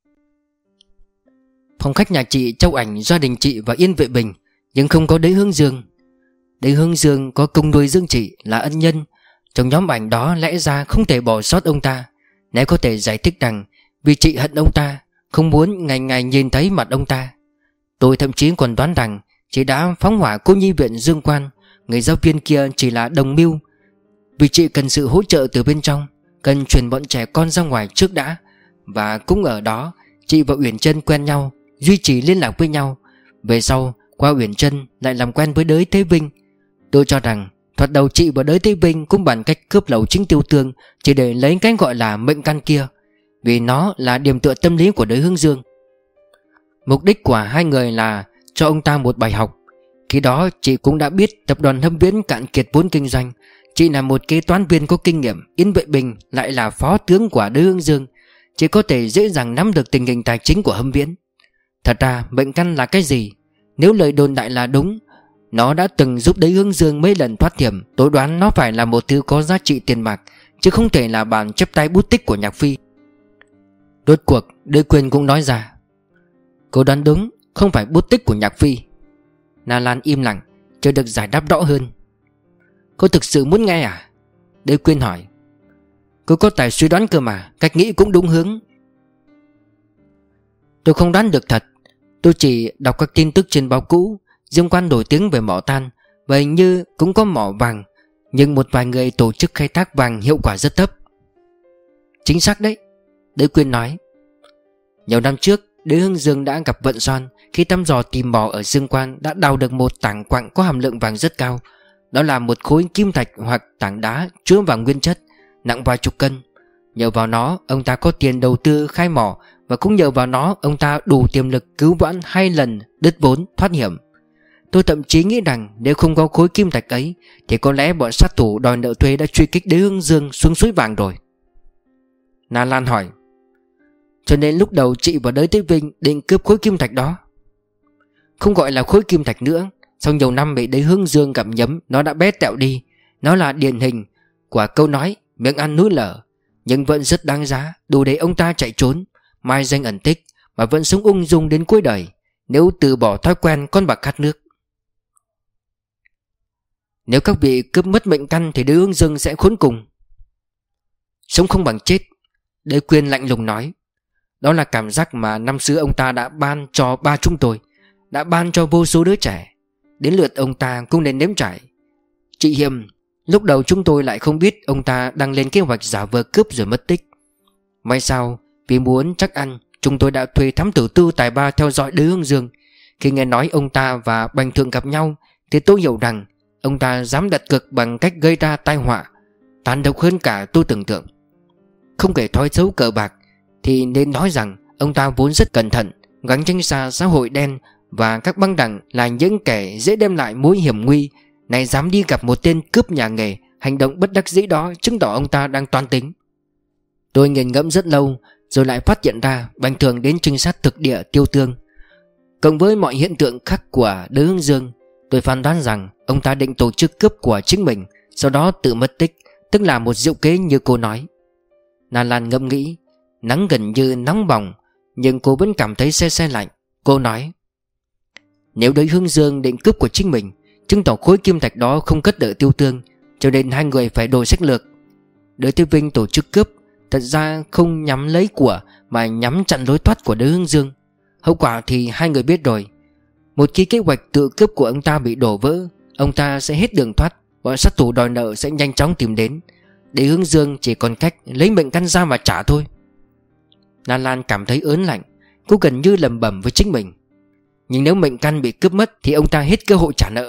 Phòng khách nhà chị treo ảnh gia đình chị và Yên Vệ Bình, nhưng không có Đế Hướng Dương. Đế Hướng Dương có công nuôi dưỡng chị, là ân nhân. Trong nhóm ảnh đó lẽ ra không thể bỏ sót ông ta. Nếu có thể giải thích rằng vì chị hận ông ta, không muốn ngày ngày nhìn thấy mặt ông ta. Tôi thậm chí còn đoán rằng chị đã phóng hỏa cô nhi viện Dương Quan, người giáo viên kia chỉ là đồng mưu, vì chị cần sự hỗ trợ từ bên trong, cần chuyển bọn trẻ con ra ngoài trước đã. Và cũng ở đó chị và Uyển Trân quen nhau, duy trì liên lạc với nhau. Về sau qua Uyển Trân lại làm quen với Đế Thế Vinh. Tôi cho rằng thoạt đầu chị và Đế Thế Vinh cũng bàn cách cướp lậu chính Tiêu Tương, chỉ để lấy cái gọi là mệnh căn kia, vì nó là điểm tựa tâm lý của Đế Hướng Dương. Mục đích của hai người là cho ông ta một bài học. Khi đó chị cũng đã biết tập đoàn Hâm Viễn cạn kiệt vốn kinh doanh. Chị là một kế toán viên có kinh nghiệm, Yên Vệ Bình lại là phó tướng của Đế Hướng Dương, chị có thể dễ dàng nắm được tình hình tài chính của Hâm Viễn. Thật ra mệnh căn là cái gì? Nếu lời đồn đại là đúng, nó đã từng giúp Đế Hướng Dương mấy lần thoát hiểm. Tôi đoán nó phải là một thứ có giá trị tiền bạc, chứ không thể là bản chép tay bút tích của Nhạc Phi. Rốt cuộc Đế Quyên cũng nói ra. Cô đoán đúng, không phải bút tích của Nhạc Phi. Na Lan im lặng, chờ được giải đáp rõ hơn. Cô thực sự muốn nghe à? Đế Quyên hỏi. Cô có tài suy đoán cơ mà, cách nghĩ cũng đúng hướng. Tôi không đoán được thật. Tôi chỉ đọc các tin tức trên báo cũ. Dương Quan nổi tiếng về mỏ than, và hình như cũng có mỏ vàng, nhưng một vài người tổ chức khai thác vàng hiệu quả rất thấp. Chính xác đấy, Đế Quyên nói. Nhiều năm trước Đế Hướng Dương đã gặp vận Soan khi thăm dò tìm mò ở Dương Quan đã đào được một tảng quặng có hàm lượng vàng rất cao. Đó là một khối kim thạch hoặc tảng đá chứa vàng nguyên chất, nặng vài chục cân. Nhờ vào nó ông ta có tiền đầu tư khai mỏ, và cũng nhờ vào nó ông ta đủ tiềm lực cứu vãn 2 lần đứt vốn thoát hiểm. Tôi thậm chí nghĩ rằng nếu không có khối kim thạch ấy thì có lẽ bọn sát thủ đòi nợ thuê đã truy kích Đế Hưng Dương xuống suối vàng rồi. Na Lan hỏi: Cho nên lúc đầu chị và Đới Thế Vinh định cướp khối kim thạch đó? Không gọi là khối kim thạch nữa. Sau nhiều năm bị Đế Hưng Dương gặm nhấm, nó đã bé tẹo đi. Nó là điển hình của câu nói miệng ăn núi lở, nhưng vẫn rất đáng giá, đủ để ông ta chạy trốn, mai danh ẩn tích, mà vẫn sống ung dung đến cuối đời, nếu từ bỏ thói quen con bạc khát nước. Nếu các vị cướp mất mệnh căn thì Đế Hưng Dương sẽ khốn cùng. Sống không bằng chết, Đế Quyên lạnh lùng nói. Đó là cảm giác mà năm xưa ông ta đã ban cho ba chúng tôi, đã ban cho vô số đứa trẻ. Đến lượt ông ta cũng nên nếm trải. Chị Hiềm, lúc đầu chúng tôi lại không biết ông ta đang lên kế hoạch giả vờ cướp rồi mất tích. May sao, vì muốn chắc ăn, chúng tôi đã thuê thám tử Tư tài ba theo dõi Đế Hưng Dương. Khi nghe nói ông ta và Bành Thượng gặp nhau thì tôi hiểu rằng ông ta dám đặt cược bằng cách gây ra tai họa tàn độc hơn cả tôi tưởng tượng. Không kể thói xấu cờ bạc thì nên nói rằng ông ta vốn rất cẩn thận, gắn tránh xa xã hội đen và các băng đảng là những kẻ dễ đem lại mối hiểm nguy. Này dám đi gặp một tên cướp nhà nghề, hành động bất đắc dĩ đó chứng tỏ ông ta đang toan tính. Tôi nghiền ngẫm rất lâu rồi lại phát hiện ra Bành Thường đến trinh sát thực địa Tiêu Tương. Cộng với mọi hiện tượng khác của Đế Hưng Dương, tôi phán đoán rằng ông ta định tổ chức cướp của chính mình, sau đó tự mất tích, tức là một diệu kế như cô nói. Na Lan ngẫm nghĩ. Nắng gần như nóng bỏng, nhưng cô vẫn cảm thấy se se lạnh. Cô nói: Nếu Đế Hưng Dương định cướp của chính mình, chứng tỏ khối kim thạch đó không cất ở Tiêu Tương, cho nên hai người phải đổi sách lược. Đới Thế Vinh tổ chức cướp thật ra không nhắm lấy của, mà nhắm chặn lối thoát của Đế Hưng Dương. Hậu quả thì hai người biết rồi. Một khi kế hoạch tự cướp của ông ta bị đổ vỡ, ông ta sẽ hết đường thoát, bọn sát thủ đòi nợ sẽ nhanh chóng tìm đến. Đế Hưng Dương chỉ còn cách lấy mệnh căn ra mà trả thôi. Na Lan cảm thấy ớn lạnh. Cô gần như lẩm bẩm với chính mình: Nhưng nếu mệnh căn bị cướp mất thì ông ta hết cơ hội trả nợ.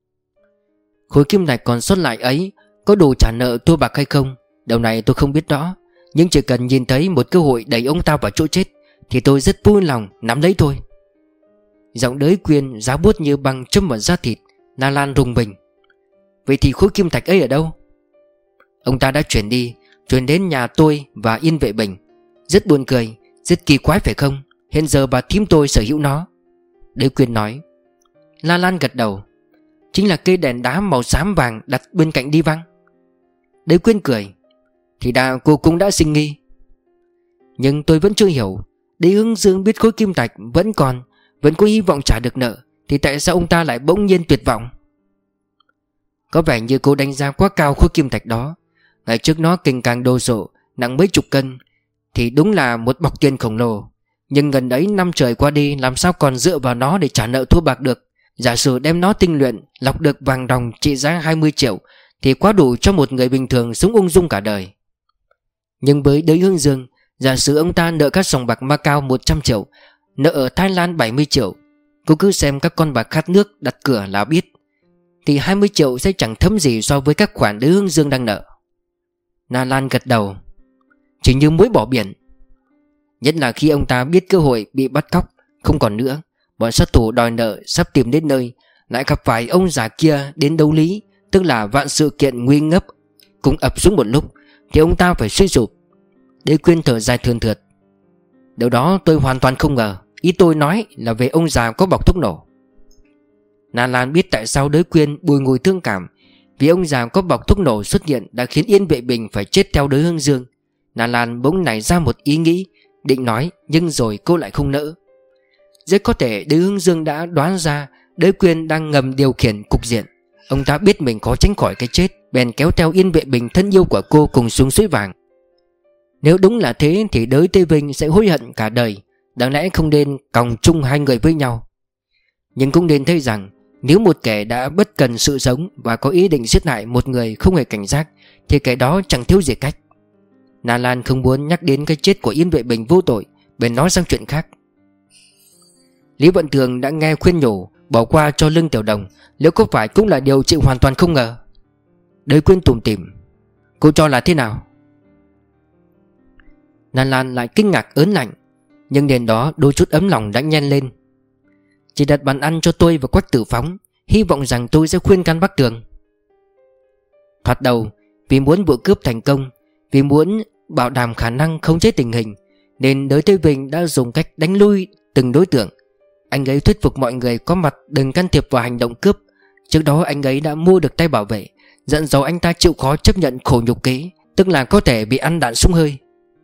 Khối kim thạch còn sót lại ấy có đủ trả nợ thua bạc hay không, điều này tôi không biết rõ. Nhưng chỉ cần nhìn thấy một cơ hội đẩy ông ta vào chỗ chết thì tôi rất vui lòng nắm lấy thôi. Giọng Đới Quyên giá buốt như băng châm vào da thịt. Na Lan rùng mình. Vậy thì khối kim thạch ấy ở đâu? Ông ta đã chuyển đi, chuyển đến nhà tôi và Yên Vệ Bình. Rất buồn cười, rất kỳ quái phải không? Hiện giờ bà thím tôi sở hữu nó. Đới Quyên nói. Na Lan gật đầu. Chính là cây đèn đá màu xám vàng đặt bên cạnh đi văng. Đới Quyên cười. Thì đã cô cũng đã sinh nghi. Nhưng tôi vẫn chưa hiểu, Đế Hưng Dương biết khối kim thạch vẫn còn, vẫn có hy vọng trả được nợ, thì tại sao ông ta lại bỗng nhiên tuyệt vọng? Có vẻ như cô đánh giá quá cao khối kim thạch đó. Ngày trước nó kình càng đồ sộ, nặng mấy chục cân, thì đúng là một bọc tiền khổng lồ. Nhưng gần ấy năm trời qua đi, làm sao còn dựa vào nó để trả nợ thua bạc được. Giả sử đem nó tinh luyện, lọc được vàng đồng trị giá 20 triệu thì quá đủ cho một người bình thường sống ung dung cả đời. Nhưng với Đới Hưng Dương, giả sử ông ta nợ các sòng bạc Macau 100 triệu, nợ ở Thái Lan 70 triệu, cô cứ xem các con bạc khát nước đặt cửa là biết, thì 20 triệu sẽ chẳng thấm gì so với các khoản Đới Hưng Dương đang nợ. Na Lan gật đầu. Chỉ như muối bỏ biển. Nhất là khi ông ta biết cơ hội bị bắt cóc không còn nữa, bọn sát thủ đòi nợ sắp tìm đến nơi, lại gặp phải ông già kia đến đấu lý, tức là vạn sự kiện nguy ngấp cũng ập xuống một lúc, thì ông ta phải suy sụp. Đế Quyên thở dài thườn thượt. Điều đó tôi hoàn toàn không ngờ. Ý tôi nói là về ông già có bọc thuốc nổ. Na Lan biết tại sao Đế Quyên bùi ngùi thương cảm. Vì ông già có bọc thuốc nổ xuất hiện đã khiến Yên Vệ Bình phải chết theo Đới Hưng Dương. Na Lan bỗng nảy ra một ý nghĩ, định nói nhưng rồi cô lại không nỡ. Rất có thể Đới Hưng Dương đã đoán ra Đế Quyên đang ngầm điều khiển cục diện. Ông ta biết mình khó tránh khỏi cái chết, bèn kéo theo Yên Vệ Bình thân yêu của cô cùng xuống suối vàng. Nếu đúng là thế thì Đới Thế Vinh sẽ hối hận cả đời. Đáng lẽ không nên còng chung hai người với nhau. Nhưng cũng nên thấy rằng nếu một kẻ đã bất cần sự sống và có ý định giết hại một người không hề cảnh giác thì kẻ đó chẳng thiếu gì cách. Na Lan không muốn nhắc đến cái chết của Yên Vệ Bình vô tội, bèn nói sang chuyện khác. Lý Vận Tường đã nghe khuyên nhủ bỏ qua cho Lương Tiểu Đồng, liệu có phải cũng là điều chị hoàn toàn không ngờ? Đới Quyên tủm tỉm: Cô cho là thế nào? Lan Lan lại kinh ngạc ớn lạnh, nhưng đến đó đôi chút ấm lòng đã nhen lên. Chị đặt bàn ăn cho tôi và Quách Tử Phóng, hy vọng rằng tôi sẽ khuyên can bác Tường. Thoạt đầu, vì muốn vụ cướp thành công, vì muốn bảo đảm khả năng khống chế tình hình, nên Đới Thế Vinh đã dùng cách đánh lui từng đối tượng. Anh ấy thuyết phục mọi người có mặt đừng can thiệp vào hành động cướp. Trước đó anh ấy đã mua được tay bảo vệ, dặn dò anh ta chịu khó chấp nhận khổ nhục kế, tức là có thể bị ăn đạn súng hơi.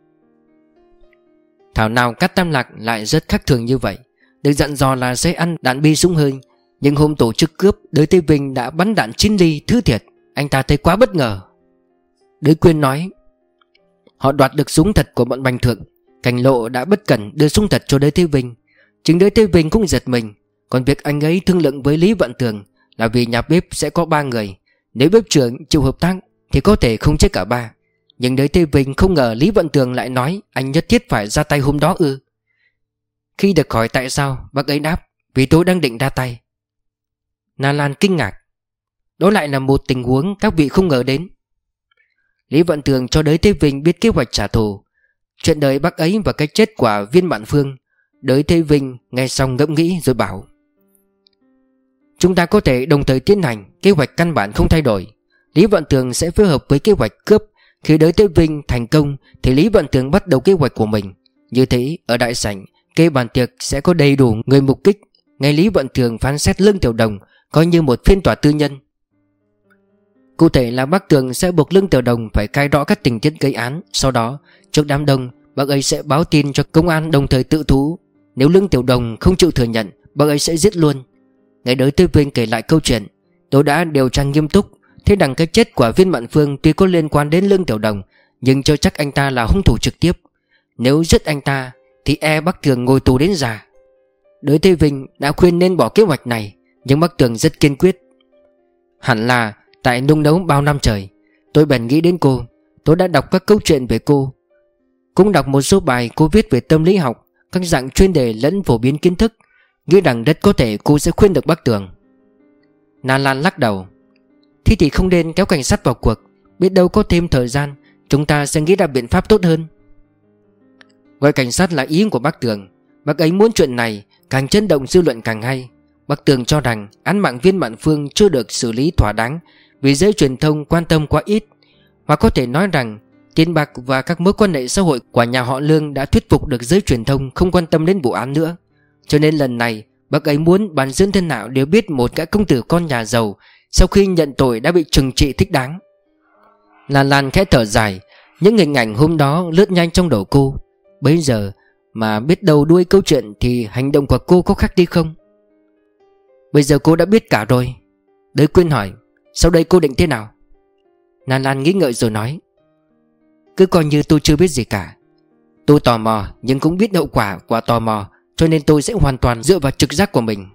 Thảo nào Cát Tam Lạc lại rất khác thường như vậy, được dặn dò là sẽ ăn đạn bi súng hơi. Nhưng hôm tổ chức cướp, Đới Thế Vinh đã bắn đạn 9 ly thứ thiệt. Anh ta thấy quá bất ngờ. Đới Quyên nói: Họ đoạt được súng thật của bọn Bành Thượng. Cảnh Lộ đã bất cẩn đưa súng thật cho Đới Thế Vinh. Chính Đới Thế Vinh cũng giật mình. Còn việc anh ấy thương lượng với Lý Vận Tường là vì nhà bếp sẽ có 3 người. Nếu bếp trưởng chịu hợp tác thì có thể không chết cả 3. Nhưng Đới Thế Vinh không ngờ Lý Vận Tường lại nói anh nhất thiết phải ra tay hôm đó ư. Khi được hỏi tại sao, bác ấy đáp: Vì tôi đang định ra tay. Na Lan kinh ngạc. Đó lại là một tình huống các vị không ngờ đến. Lý Vận Tường cho Đới Thế Vinh biết kế hoạch trả thù, chuyện đời bác ấy và cái chết của Viên Mạn Phương. Đới Thế Vinh nghe xong ngẫm nghĩ rồi bảo: Chúng ta có thể đồng thời tiến hành, kế hoạch căn bản không thay đổi. Lý Vận Tường sẽ phối hợp với kế hoạch cướp. Khi Đới Thế Vinh thành công thì Lý Vận Tường bắt đầu kế hoạch của mình. Như thế ở đại sảnh kê bàn tiệc sẽ có đầy đủ người mục kích. Ngày Lý Vận Tường phán xét Lương Tiểu Đồng coi như một phiên tòa tư nhân. Cụ thể là bác Tường sẽ buộc Lương Tiểu Đồng phải khai rõ các tình tiết gây án. Sau đó trước đám đông, bác ấy sẽ báo tin cho công an đồng thời tự thú. Nếu Lương Tiểu Đồng không chịu thừa nhận, bác ấy sẽ giết luôn. Ngày Đới Thế Vinh kể lại câu chuyện: Tôi đã điều tra nghiêm túc, thấy rằng cái chết của Viên Mạn Phương tuy có liên quan đến Lương Tiểu Đồng, nhưng chưa chắc anh ta là hung thủ trực tiếp. Nếu giết anh ta thì bác Tường ngồi tù đến già. Đới Thế Vinh đã khuyên nên bỏ kế hoạch này, nhưng bác Tường rất kiên quyết. Hẳn là tại nung nấu bao năm trời, tôi bèn nghĩ đến cô. Tôi đã đọc các câu chuyện về cô, cũng đọc một số bài cô viết về tâm lý học, các dạng chuyên đề lẫn phổ biến kiến thức, nghĩ rằng rất có thể cô sẽ khuyên được bác Tường. Na Lan lắc đầu: Thế thì không nên kéo cảnh sát vào cuộc. Biết đâu có thêm thời gian, chúng ta sẽ nghĩ ra biện pháp tốt hơn. Gọi cảnh sát là ý của bác Tường. Bác ấy muốn chuyện này càng chấn động dư luận càng hay. Bác Tường cho rằng án mạng Viên Mạn Phương chưa được xử lý thỏa đáng vì giới truyền thông quan tâm quá ít. Hoặc có thể nói rằng tiền bạc và các mối quan hệ xã hội của nhà họ Lương đã thuyết phục được giới truyền thông không quan tâm đến vụ án nữa. Cho nên lần này bác ấy muốn bản dân thân nào đều biết một gã công tử con nhà giàu sau khi nhận tội đã bị trừng trị thích đáng. Lan Lan khẽ thở dài. Những hình ảnh hôm đó lướt nhanh trong đầu cô. Bây giờ mà biết đầu đuôi câu chuyện thì hành động của cô có khác đi không? Bây giờ cô đã biết cả rồi. Đới Quyên hỏi: Sau đây cô định thế nào? Lan Lan nghĩ ngợi rồi nói: Cứ coi như tôi chưa biết gì cả. Tôi tò mò nhưng cũng biết hậu quả của tò mò, cho nên tôi sẽ hoàn toàn dựa vào trực giác của mình.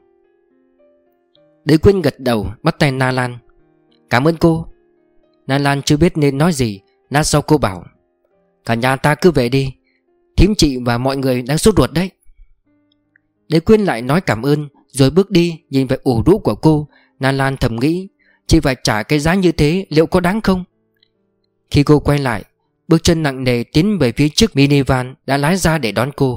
Đới Quyên gật đầu, bắt tay Na Lan: Cảm ơn cô. Na Lan chưa biết nên nói gì. Lát sau cô bảo: Cả nhà ta cứ về đi, thím chị và mọi người đang sốt ruột đấy. Đới Quyên lại nói cảm ơn rồi bước đi. Nhìn về ủ rũ của cô, Na Lan thầm nghĩ: Chị phải trả cái giá như thế liệu có đáng không? Khi cô quay lại, bước chân nặng nề tiến về phía trước minivan đã lái ra để đón cô.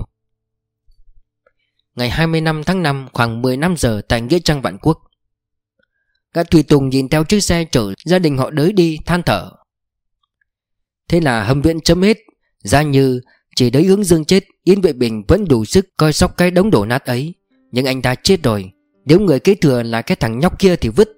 Ngày 25 tháng 5 khoảng 15 giờ tại nghĩa trang Vạn Quốc, gã tùy tùng nhìn theo chiếc xe chở gia đình họ Đới đi than thở: Thế là hầm viện chấm hết. Giá như chỉ Đới Hướng Dương chết, Yến Vệ Bình vẫn đủ sức coi sóc cái đống đổ nát ấy. Nhưng anh ta chết rồi, nếu người kế thừa là cái thằng nhóc kia thì vứt.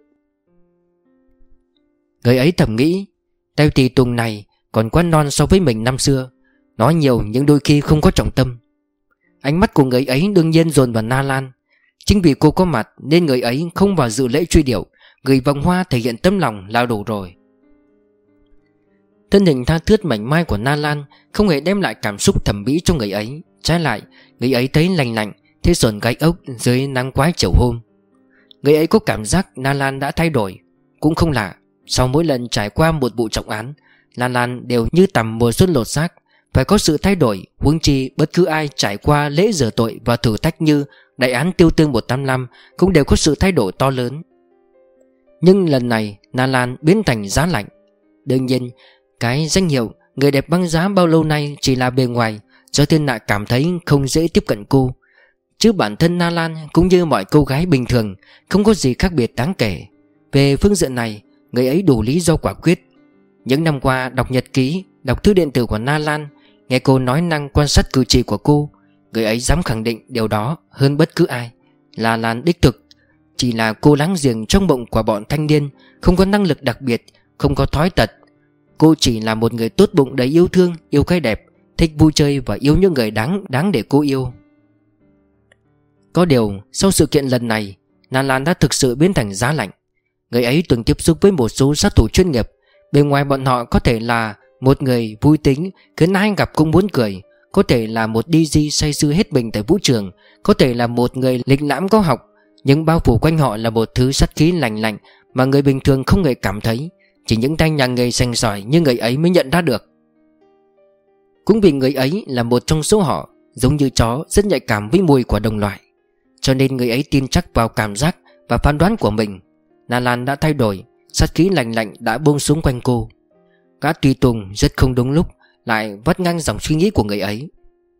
Người ấy thầm nghĩ: Tay tùy tùng này còn quá non so với mình năm xưa. Nói nhiều nhưng đôi khi không có trọng tâm. Ánh mắt của người ấy đương nhiên dồn vào Na Lan. Chính vì cô có mặt nên người ấy không vào dự lễ truy điệu, gửi vòng hoa thể hiện tấm lòng là đủ rồi. Thân hình tha thướt mảnh mai của Na Lan không hề đem lại cảm xúc thẩm mỹ cho người ấy. Trái lại, người ấy thấy lành lạnh, thế sồn gáy ốc dưới nắng quái chiều hôm. Người ấy có cảm giác Na Lan đã thay đổi. Cũng không lạ, sau mỗi lần trải qua một vụ trọng án, Na Lan đều như tầm mùa xuân lột xác, phải có sự thay đổi. Huống chi bất cứ ai trải qua lễ rửa tội và thử thách như đại án Tiêu Tương 185 cũng đều có sự thay đổi to lớn. Nhưng lần này Na Lan biến thành giá lạnh. Đương nhiên cái danh hiệu người đẹp băng giá bao lâu nay chỉ là bề ngoài, do thiên hạ cảm thấy không dễ tiếp cận cô. Chứ bản thân Na Lan cũng như mọi cô gái bình thường, không có gì khác biệt đáng kể. Về phương diện này, người ấy đủ lý do quả quyết. Những năm qua đọc nhật ký, đọc thư điện tử của Na Lan, nghe cô nói năng quan sát cử chỉ của cô, người ấy dám khẳng định điều đó hơn bất cứ ai. La Lan đích thực chỉ là cô láng giềng trong mộng của bọn thanh niên, không có năng lực đặc biệt, không có thói tật. Cô chỉ là một người tốt bụng đầy yêu thương, yêu cái đẹp, thích vui chơi và yêu những người đáng để cô yêu. Có điều sau sự kiện lần này, Na Lan đã thực sự biến thành giá lạnh. Người ấy từng tiếp xúc với một số sát thủ chuyên nghiệp. Bên ngoài bọn họ có thể là một người vui tính, khiến ai gặp cũng muốn cười, có thể là một DJ say sưa hết mình tại vũ trường, có thể là một người lịch lãm có học, nhưng bao phủ quanh họ là một thứ sát khí lạnh lạnh mà người bình thường không hề cảm thấy. Chỉ những tay nhà nghề sành sỏi như người ấy mới nhận ra được. Cũng vì người ấy là một trong số họ, giống như chó rất nhạy cảm với mùi của đồng loại, cho nên người ấy tin chắc vào cảm giác và phán đoán của mình. Na Lan đã thay đổi, sát khí lạnh lạnh đã buông xuống quanh cô. Gã tùy tùng rất không đúng lúc lại vắt ngang dòng suy nghĩ của người ấy.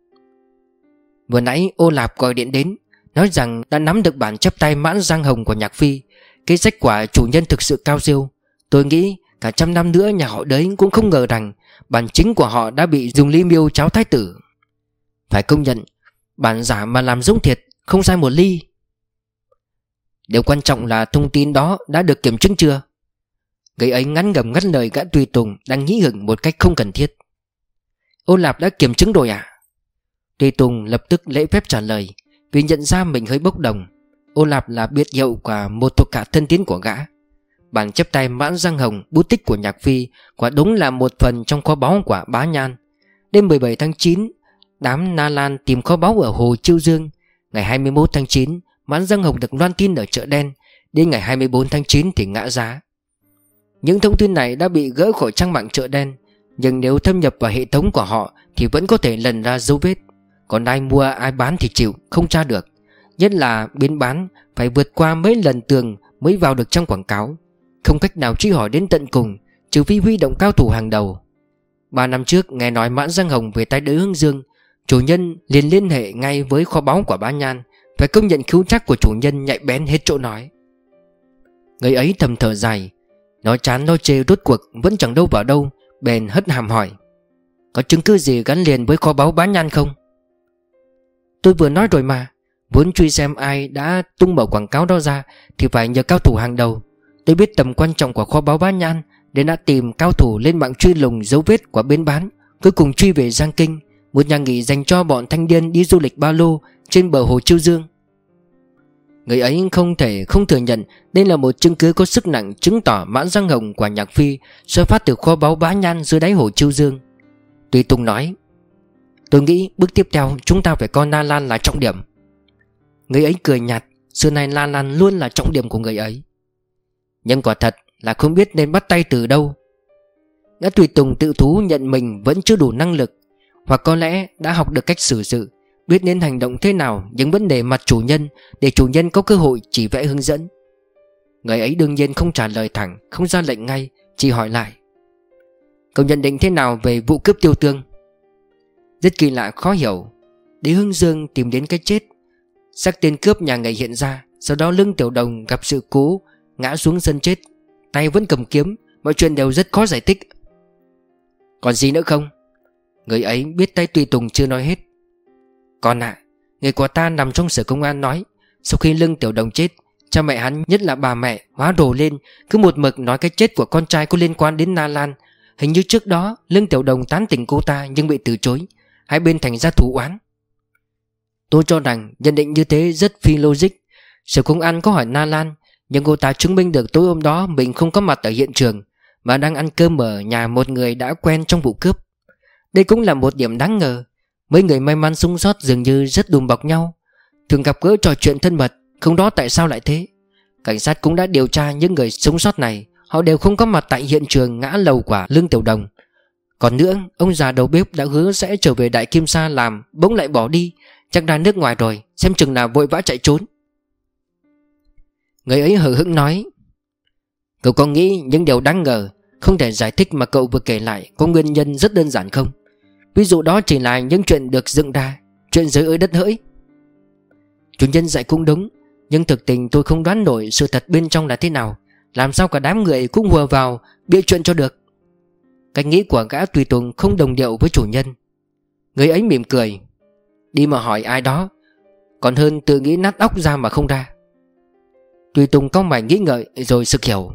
Vừa nãy Ô Lạp gọi điện đến, nói rằng đã nắm được bản chép tay Mãn Giang Hồng của Nhạc Phi. Cái sách quả chủ nhân thực sự cao siêu. Tôi nghĩ cả 100 năm nữa nhà họ đấy cũng không ngờ rằng bản chính của họ đã bị dùng ly miêu cháo thái tử. Phải công nhận, bản giả mà làm giống thiệt, không sai một ly. Điều quan trọng là thông tin đó đã được kiểm chứng chưa? Người ấy ngắt lời gã tùy tùng đang nghĩ hửng một cách không cần thiết. Ô Lạp đã kiểm chứng rồi à? Tùy tùng lập tức lễ phép trả lời, vì nhận ra mình hơi bốc đồng. Ô Lạp là biệt hiệu của một thuộc hạ thân tín của gã. Bản chép tay Mãn Giang Hồng, bút tích của Nhạc Phi, quả đúng là một phần trong kho báu của Bá Nhan. Đêm 17 tháng 9, đám Na Lan tìm kho báu ở Hồ Chiêu Dương. Ngày 21 tháng 9, Mãn Giang Hồng được loan tin ở chợ đen. Đến ngày 24 tháng 9 thì ngã giá. Những thông tin này đã bị gỡ khỏi trang mạng chợ đen, nhưng nếu thâm nhập vào hệ thống của họ thì vẫn có thể lần ra dấu vết. Còn ai mua ai bán thì chịu, không tra được. Nhất là bên bán phải vượt qua mấy lần tường mới vào được trong quảng cáo. Không cách nào truy hỏi đến tận cùng, trừ phi huy động cao thủ hàng đầu. 3 năm trước nghe nói Mãn Giang Hồng về tay Đới Hướng Dương, chủ nhân liền liên hệ ngay với kho báu của Bá Nhan. Phải công nhận khứu giác của chủ nhân nhạy bén hết chỗ nói. Người ấy thầm thở dài, nói chán nói chê rốt cuộc vẫn chẳng đâu vào đâu, bèn hất hàm hỏi: có chứng cứ gì gắn liền với kho báu Bá Nhan không? Tôi vừa nói rồi mà, muốn truy xem ai đã tung mở quảng cáo đó ra thì phải nhờ cao thủ hàng đầu. Tôi biết tầm quan trọng của kho báu Bá Nhan nên đã tìm cao thủ lên mạng truy lùng dấu vết của bên bán. Cuối cùng truy về Giang Kinh, một nhà nghỉ dành cho bọn thanh niên đi du lịch ba lô trên bờ Hồ Chiêu Dương. Người ấy không thể không thừa nhận đây là một chứng cứ có sức nặng chứng tỏ Mãn Giang Hồng của Nhạc Phi xuất phát từ kho báu Bá Nhan dưới đáy Hồ Chiêu Dương. Tùy Tùng nói: tôi nghĩ bước tiếp theo chúng ta phải coi Na Lan là trọng điểm. Người ấy cười nhạt, xưa nay Na Lan luôn là trọng điểm của người ấy. Nhưng quả thật là không biết nên bắt tay từ đâu. Gã Tùy Tùng tự thú nhận mình vẫn chưa đủ năng lực, hoặc có lẽ đã học được cách xử sự, biết nên hành động thế nào nhưng vẫn để mặt chủ nhân, để chủ nhân có cơ hội chỉ vẽ hướng dẫn. Người ấy đương nhiên không trả lời thẳng, không ra lệnh ngay, chỉ hỏi lại: cậu nhận định thế nào về vụ cướp Tiêu Tương? Rất kỳ lạ khó hiểu. Đế Hưng Dương tìm đến cái chết, xác tên cướp nhà nghề hiện ra. Sau đó Lương Tiểu Đồng gặp sự cố, ngã xuống sân chết, tay vẫn cầm kiếm. Mọi chuyện đều rất khó giải thích. Còn gì nữa không? Người ấy biết tay Tùy Tùng chưa nói hết. Còn người của ta nằm trong sở công an nói, sau khi Lương Tiểu Đồng chết, cha mẹ hắn, nhất là bà mẹ, hóa rồ lên, cứ một mực nói cái chết của con trai có liên quan đến Na Lan. Hình như trước đó Lương Tiểu Đồng tán tỉnh cô ta nhưng bị từ chối, hai bên thành ra thù oán. Tôi cho rằng nhận định như thế rất phi logic. Sở công an có hỏi Na Lan, nhưng cô ta chứng minh được tối hôm đó mình không có mặt ở hiện trường, mà đang ăn cơm ở nhà một người đã quen trong vụ cướp. Đây cũng là một điểm đáng ngờ. Mấy người may mắn sống sót dường như rất đùm bọc nhau, thường gặp gỡ trò chuyện thân mật, không đó tại sao lại thế? Cảnh sát cũng đã điều tra những người sống sót này, họ đều không có mặt tại hiện trường ngã lầu của Lương Tiểu Đồng. Còn nữa, ông già đầu bếp đã hứa sẽ trở về Đại Kim Sa làm, bỗng lại bỏ đi. Chắc ra nước ngoài rồi, xem chừng là vội vã chạy trốn. Người ấy hờ hững nói: Cậu có nghĩ những điều đáng ngờ, không thể giải thích mà cậu vừa kể lại có nguyên nhân rất đơn giản không? Ví dụ đó chỉ là những chuyện được dựng ra, chuyện giới ơi đất hỡi. Chủ nhân dạy cũng đúng, nhưng thực tình tôi không đoán nổi sự thật bên trong là thế nào. Làm sao cả đám người cũng hùa vào bịa chuyện cho được. Cách nghĩ của gã tùy tùng không đồng điệu với chủ nhân. Người ấy mỉm cười: Đi mà hỏi ai đó, còn hơn tự nghĩ nát óc ra mà không ra. Tùy tùng cau mày nghĩ ngợi rồi sực hiểu.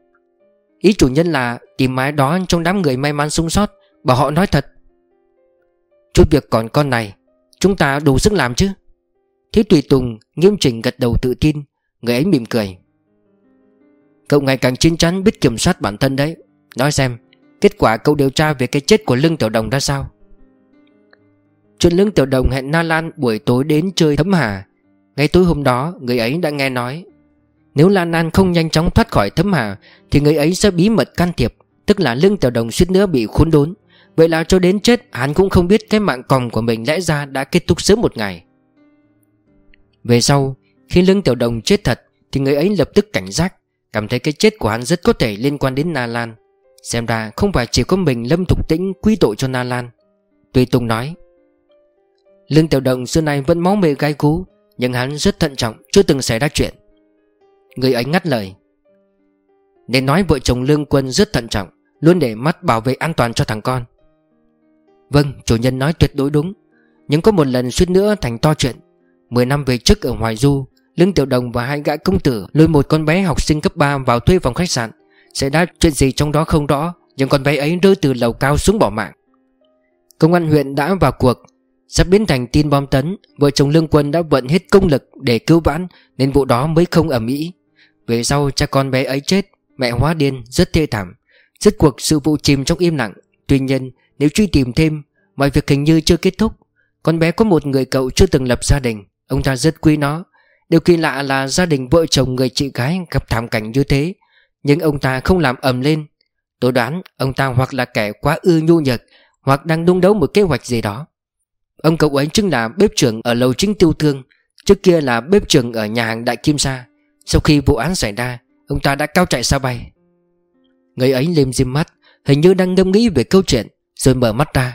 Ý chủ nhân là tìm ai đó trong đám người may mắn sống sót, bảo họ nói thật. Chút việc còn con này, chúng ta đủ sức làm chứ? Thế tùy tùng nghiêm chỉnh gật đầu tự tin. Người ấy mỉm cười: Cậu ngày càng chín chắn biết kiểm soát bản thân đấy. Nói xem, kết quả cậu điều tra về cái chết của Lương Tiểu Đồng ra sao? Chuyện Lương Tiểu Đồng hẹn Na Lan buổi tối đến chơi thấm hà. Ngay tối hôm đó, người ấy đã nghe nói nếu Lan An không nhanh chóng thoát khỏi thấm hà thì người ấy sẽ bí mật can thiệp, tức là Lương Tiểu Đồng suýt nữa bị khốn đốn. Vậy là cho đến chết hắn cũng không biết cái mạng còng của mình lẽ ra đã kết thúc sớm một ngày. Về sau, khi Lương Tiểu Đồng chết thật thì người ấy lập tức cảnh giác, cảm thấy cái chết của hắn rất có thể liên quan đến Na Lan. Xem ra không phải chỉ có mình Lâm Thục Tĩnh quy tội cho Na Lan. Tùy Tùng nói: Lương Tiểu Đồng xưa nay vẫn máu mê gai cú, nhưng hắn rất thận trọng, chưa từng xảy ra chuyện. Người ấy ngắt lời: Nên nói vợ chồng Lương Quân rất thận trọng, luôn để mắt bảo vệ an toàn cho thằng con. Vâng, chủ nhân nói tuyệt đối đúng. Nhưng có một lần suýt nữa thành to chuyện. 10 năm về trước ở Hoài Du, Lương Tiểu Đồng và hai gã công tử lôi một con bé học sinh cấp 3 vào thuê phòng khách sạn. Xảy ra chuyện gì trong đó không rõ, nhưng con bé ấy rơi từ lầu cao xuống bỏ mạng. Công an huyện đã vào cuộc. Sắp biến thành tin bom tấn, vợ chồng Lương Quân đã vận hết công lực để cứu vãn, nên vụ đó mới không ầm ĩ. Về sau cha con bé ấy chết, mẹ hóa điên, rất thê thảm. Rốt cuộc sự vụ chìm trong im lặng. Tuy nhiên nếu truy tìm thêm, mọi việc hình như chưa kết thúc. Con bé có một người cậu chưa từng lập gia đình, ông ta rất quý nó. Điều kỳ lạ là gia đình vợ chồng người chị gái gặp thảm cảnh như thế, nhưng ông ta không làm ầm lên. Tôi đoán ông ta hoặc là kẻ quá ư nhu nhược, hoặc đang đung đấu một kế hoạch gì đó. Ông cậu ấy chính là bếp trưởng ở lầu chính Tiêu Thương, trước kia là bếp trưởng ở nhà hàng Đại Kim Sa. Sau khi vụ án xảy ra, ông ta đã cao chạy xa bay. Người ấy lim dim mắt, hình như đang ngẫm nghĩ về câu chuyện, rồi mở mắt ra.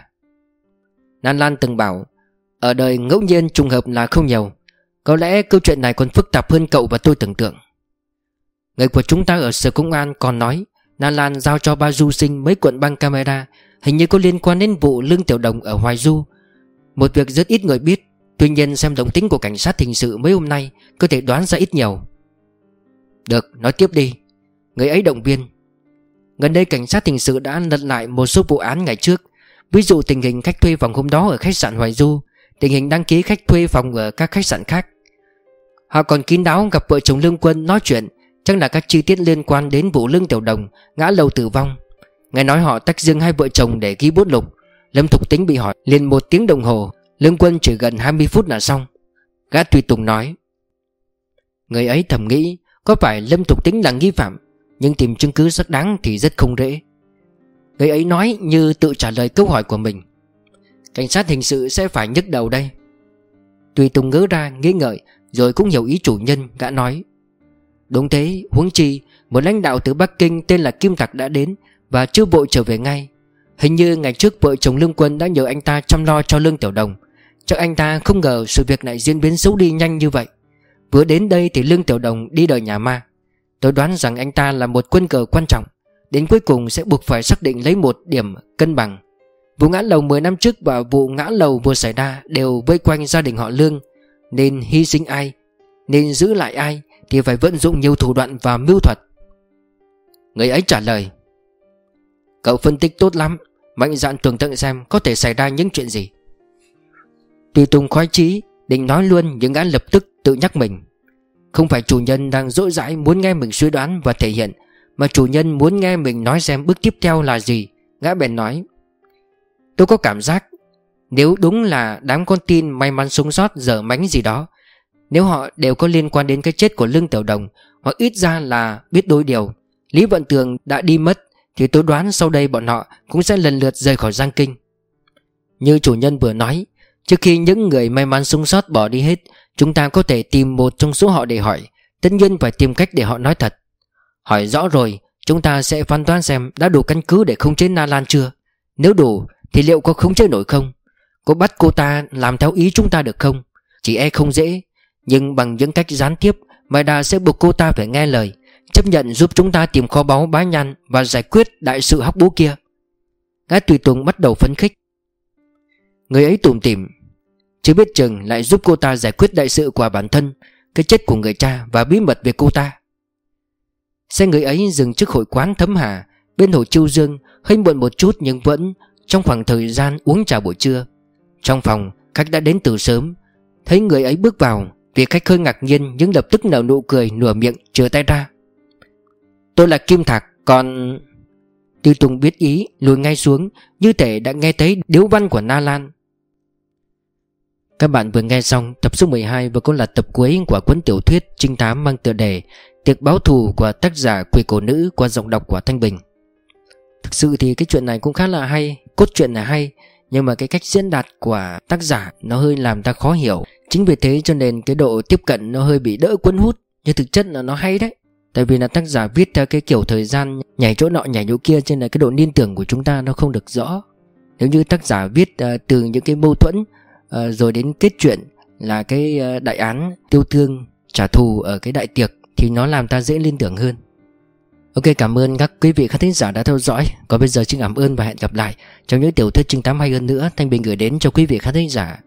Nan Lan từng bảo ở đời ngẫu nhiên trùng hợp là không nhiều. Có lẽ câu chuyện này còn phức tạp hơn cậu và tôi tưởng tượng. Người của chúng ta ở sở công an còn nói Nan Lan giao cho ba du sinh mấy cuộn băng camera, hình như có liên quan đến vụ Lương Tiểu Đồng ở Hoài Du. Một việc rất ít người biết. Tuy nhiên xem động tĩnh của cảnh sát hình sự mấy hôm nay, có thể đoán ra ít nhiều. Được, nói tiếp đi. Người ấy động viên: Gần đây cảnh sát hình sự đã lật lại một số vụ án ngày trước. Ví dụ tình hình khách thuê phòng hôm đó ở khách sạn Hoài Du, tình hình đăng ký khách thuê phòng ở các khách sạn khác. Họ còn kín đáo gặp vợ chồng Lương Quân nói chuyện, chắc là các chi tiết liên quan đến vụ Lương Tiểu Đồng ngã lầu tử vong. Nghe nói họ tách riêng hai vợ chồng để ghi bút lục. Lâm Thục Tĩnh bị hỏi liền 1 tiếng đồng hồ, Lương Quân chỉ gần 20 phút là xong. Gã tùy tùng nói. Người ấy thầm nghĩ có phải Lâm Thục Tĩnh là nghi phạm, nhưng tìm chứng cứ xác đáng thì rất không dễ. Người ấy nói như tự trả lời câu hỏi của mình. Cảnh sát hình sự sẽ phải nhức đầu đây. Tùy tùng ngớ ra nghĩ ngợi, rồi cũng hiểu ý chủ nhân. Gã nói: Đúng thế, huống chi một lãnh đạo từ Bắc Kinh tên là Kim Tặc đã đến và chưa vội trở về ngay. Hình như ngày trước vợ chồng Lương Quân đã nhờ anh ta chăm lo cho Lương Tiểu Đồng. Chắc anh ta không ngờ sự việc này diễn biến xấu đi nhanh như vậy. Vừa đến đây thì Lương Tiểu Đồng đi đời nhà ma. Tôi đoán rằng anh ta là một quân cờ quan trọng, đến cuối cùng sẽ buộc phải xác định lấy một điểm cân bằng. Vụ ngã lầu 10 năm trước và vụ ngã lầu vừa xảy ra đều vây quanh gia đình họ Lương. Nên hy sinh ai, nên giữ lại ai thì phải vận dụng nhiều thủ đoạn và mưu thuật. Người ấy trả lời: Cậu phân tích tốt lắm, mạnh dạn tưởng tượng xem có thể xảy ra những chuyện gì. Tùy tùng khoái chí định nói luôn, nhưng gã lập tức tự nhắc mình. Không phải chủ nhân đang dỗi dãi muốn nghe mình suy đoán và thể hiện, mà chủ nhân muốn nghe mình nói xem bước tiếp theo là gì. Gã bèn nói: Tôi có cảm giác nếu đúng là đám con tin may mắn sống sót dở mánh gì đó, nếu họ đều có liên quan đến cái chết của Lương Tiểu Đồng, hoặc ít ra là biết đôi điều. Lý Vận Tường đã đi mất thì tôi đoán sau đây bọn họ cũng sẽ lần lượt rời khỏi Giang Kinh. Như chủ nhân vừa nói, Trước khi những người may mắn sống sót bỏ đi hết, chúng ta có thể tìm một trong số họ để hỏi. Tất nhiên phải tìm cách để họ nói thật. Hỏi rõ rồi, chúng ta sẽ phán đoán xem đã đủ căn cứ để khống chế Na Lan chưa. Nếu đủ thì liệu có khống chế nổi không? Có bắt cô ta làm theo ý chúng ta được không? Chỉ e không dễ. Nhưng bằng những cách gián tiếp, Maida sẽ buộc cô ta phải nghe lời, chấp nhận giúp chúng ta tìm kho báu Bá Nhan và giải quyết đại sự hóc búa kia. Gã tùy tùng bắt đầu phấn khích. Người ấy tủm tỉm, chứ biết chừng lại giúp cô ta giải quyết đại sự của bản thân, cái chết của người cha và bí mật về cô ta. Xe người ấy dừng trước hội quán Thấm Hà bên hồ Chiêu Dương, hơi muộn một chút nhưng vẫn trong khoảng thời gian uống trà buổi trưa. Trong phòng, khách đã đến từ sớm. Thấy người ấy bước vào, vị khách hơi ngạc nhiên nhưng lập tức nở nụ cười, nửa miệng chừa tay ra. Tôi là Kim Thạc, còn... Tư Tùng biết ý, lùi ngay xuống, như thể đã nghe thấy điếu văn của Na Lan. Các bạn vừa nghe xong tập số 12 và cũng là tập cuối của cuốn tiểu thuyết trinh thám mang tựa đề Tiệc báo thù của tác giả Quỷ Cổ Nữ qua giọng đọc của Thanh Bình. Thực sự thì cái chuyện này cũng khá là hay, cốt truyện là hay, nhưng mà cái cách diễn đạt của tác giả nó hơi làm ta khó hiểu. Chính vì thế cho nên cái độ tiếp cận nó hơi bị đỡ cuốn hút. Nhưng thực chất là nó hay đấy. Tại vì là tác giả viết theo cái kiểu thời gian nhảy chỗ nọ nhảy chỗ kia, cho nên là cái độ liên tưởng của chúng ta nó không được rõ. Nếu như tác giả viết từ những cái mâu thuẫn rồi đến kết chuyện là cái đại án tiêu thương trả thù ở cái đại tiệc thì nó làm ta dễ liên tưởng hơn. Ok, cảm ơn các quý vị khán thính giả đã theo dõi. Còn bây giờ xin cảm ơn và hẹn gặp lại trong những tiểu thuyết trinh thám hay hơn nữa Thanh Bình gửi đến cho quý vị khán thính giả.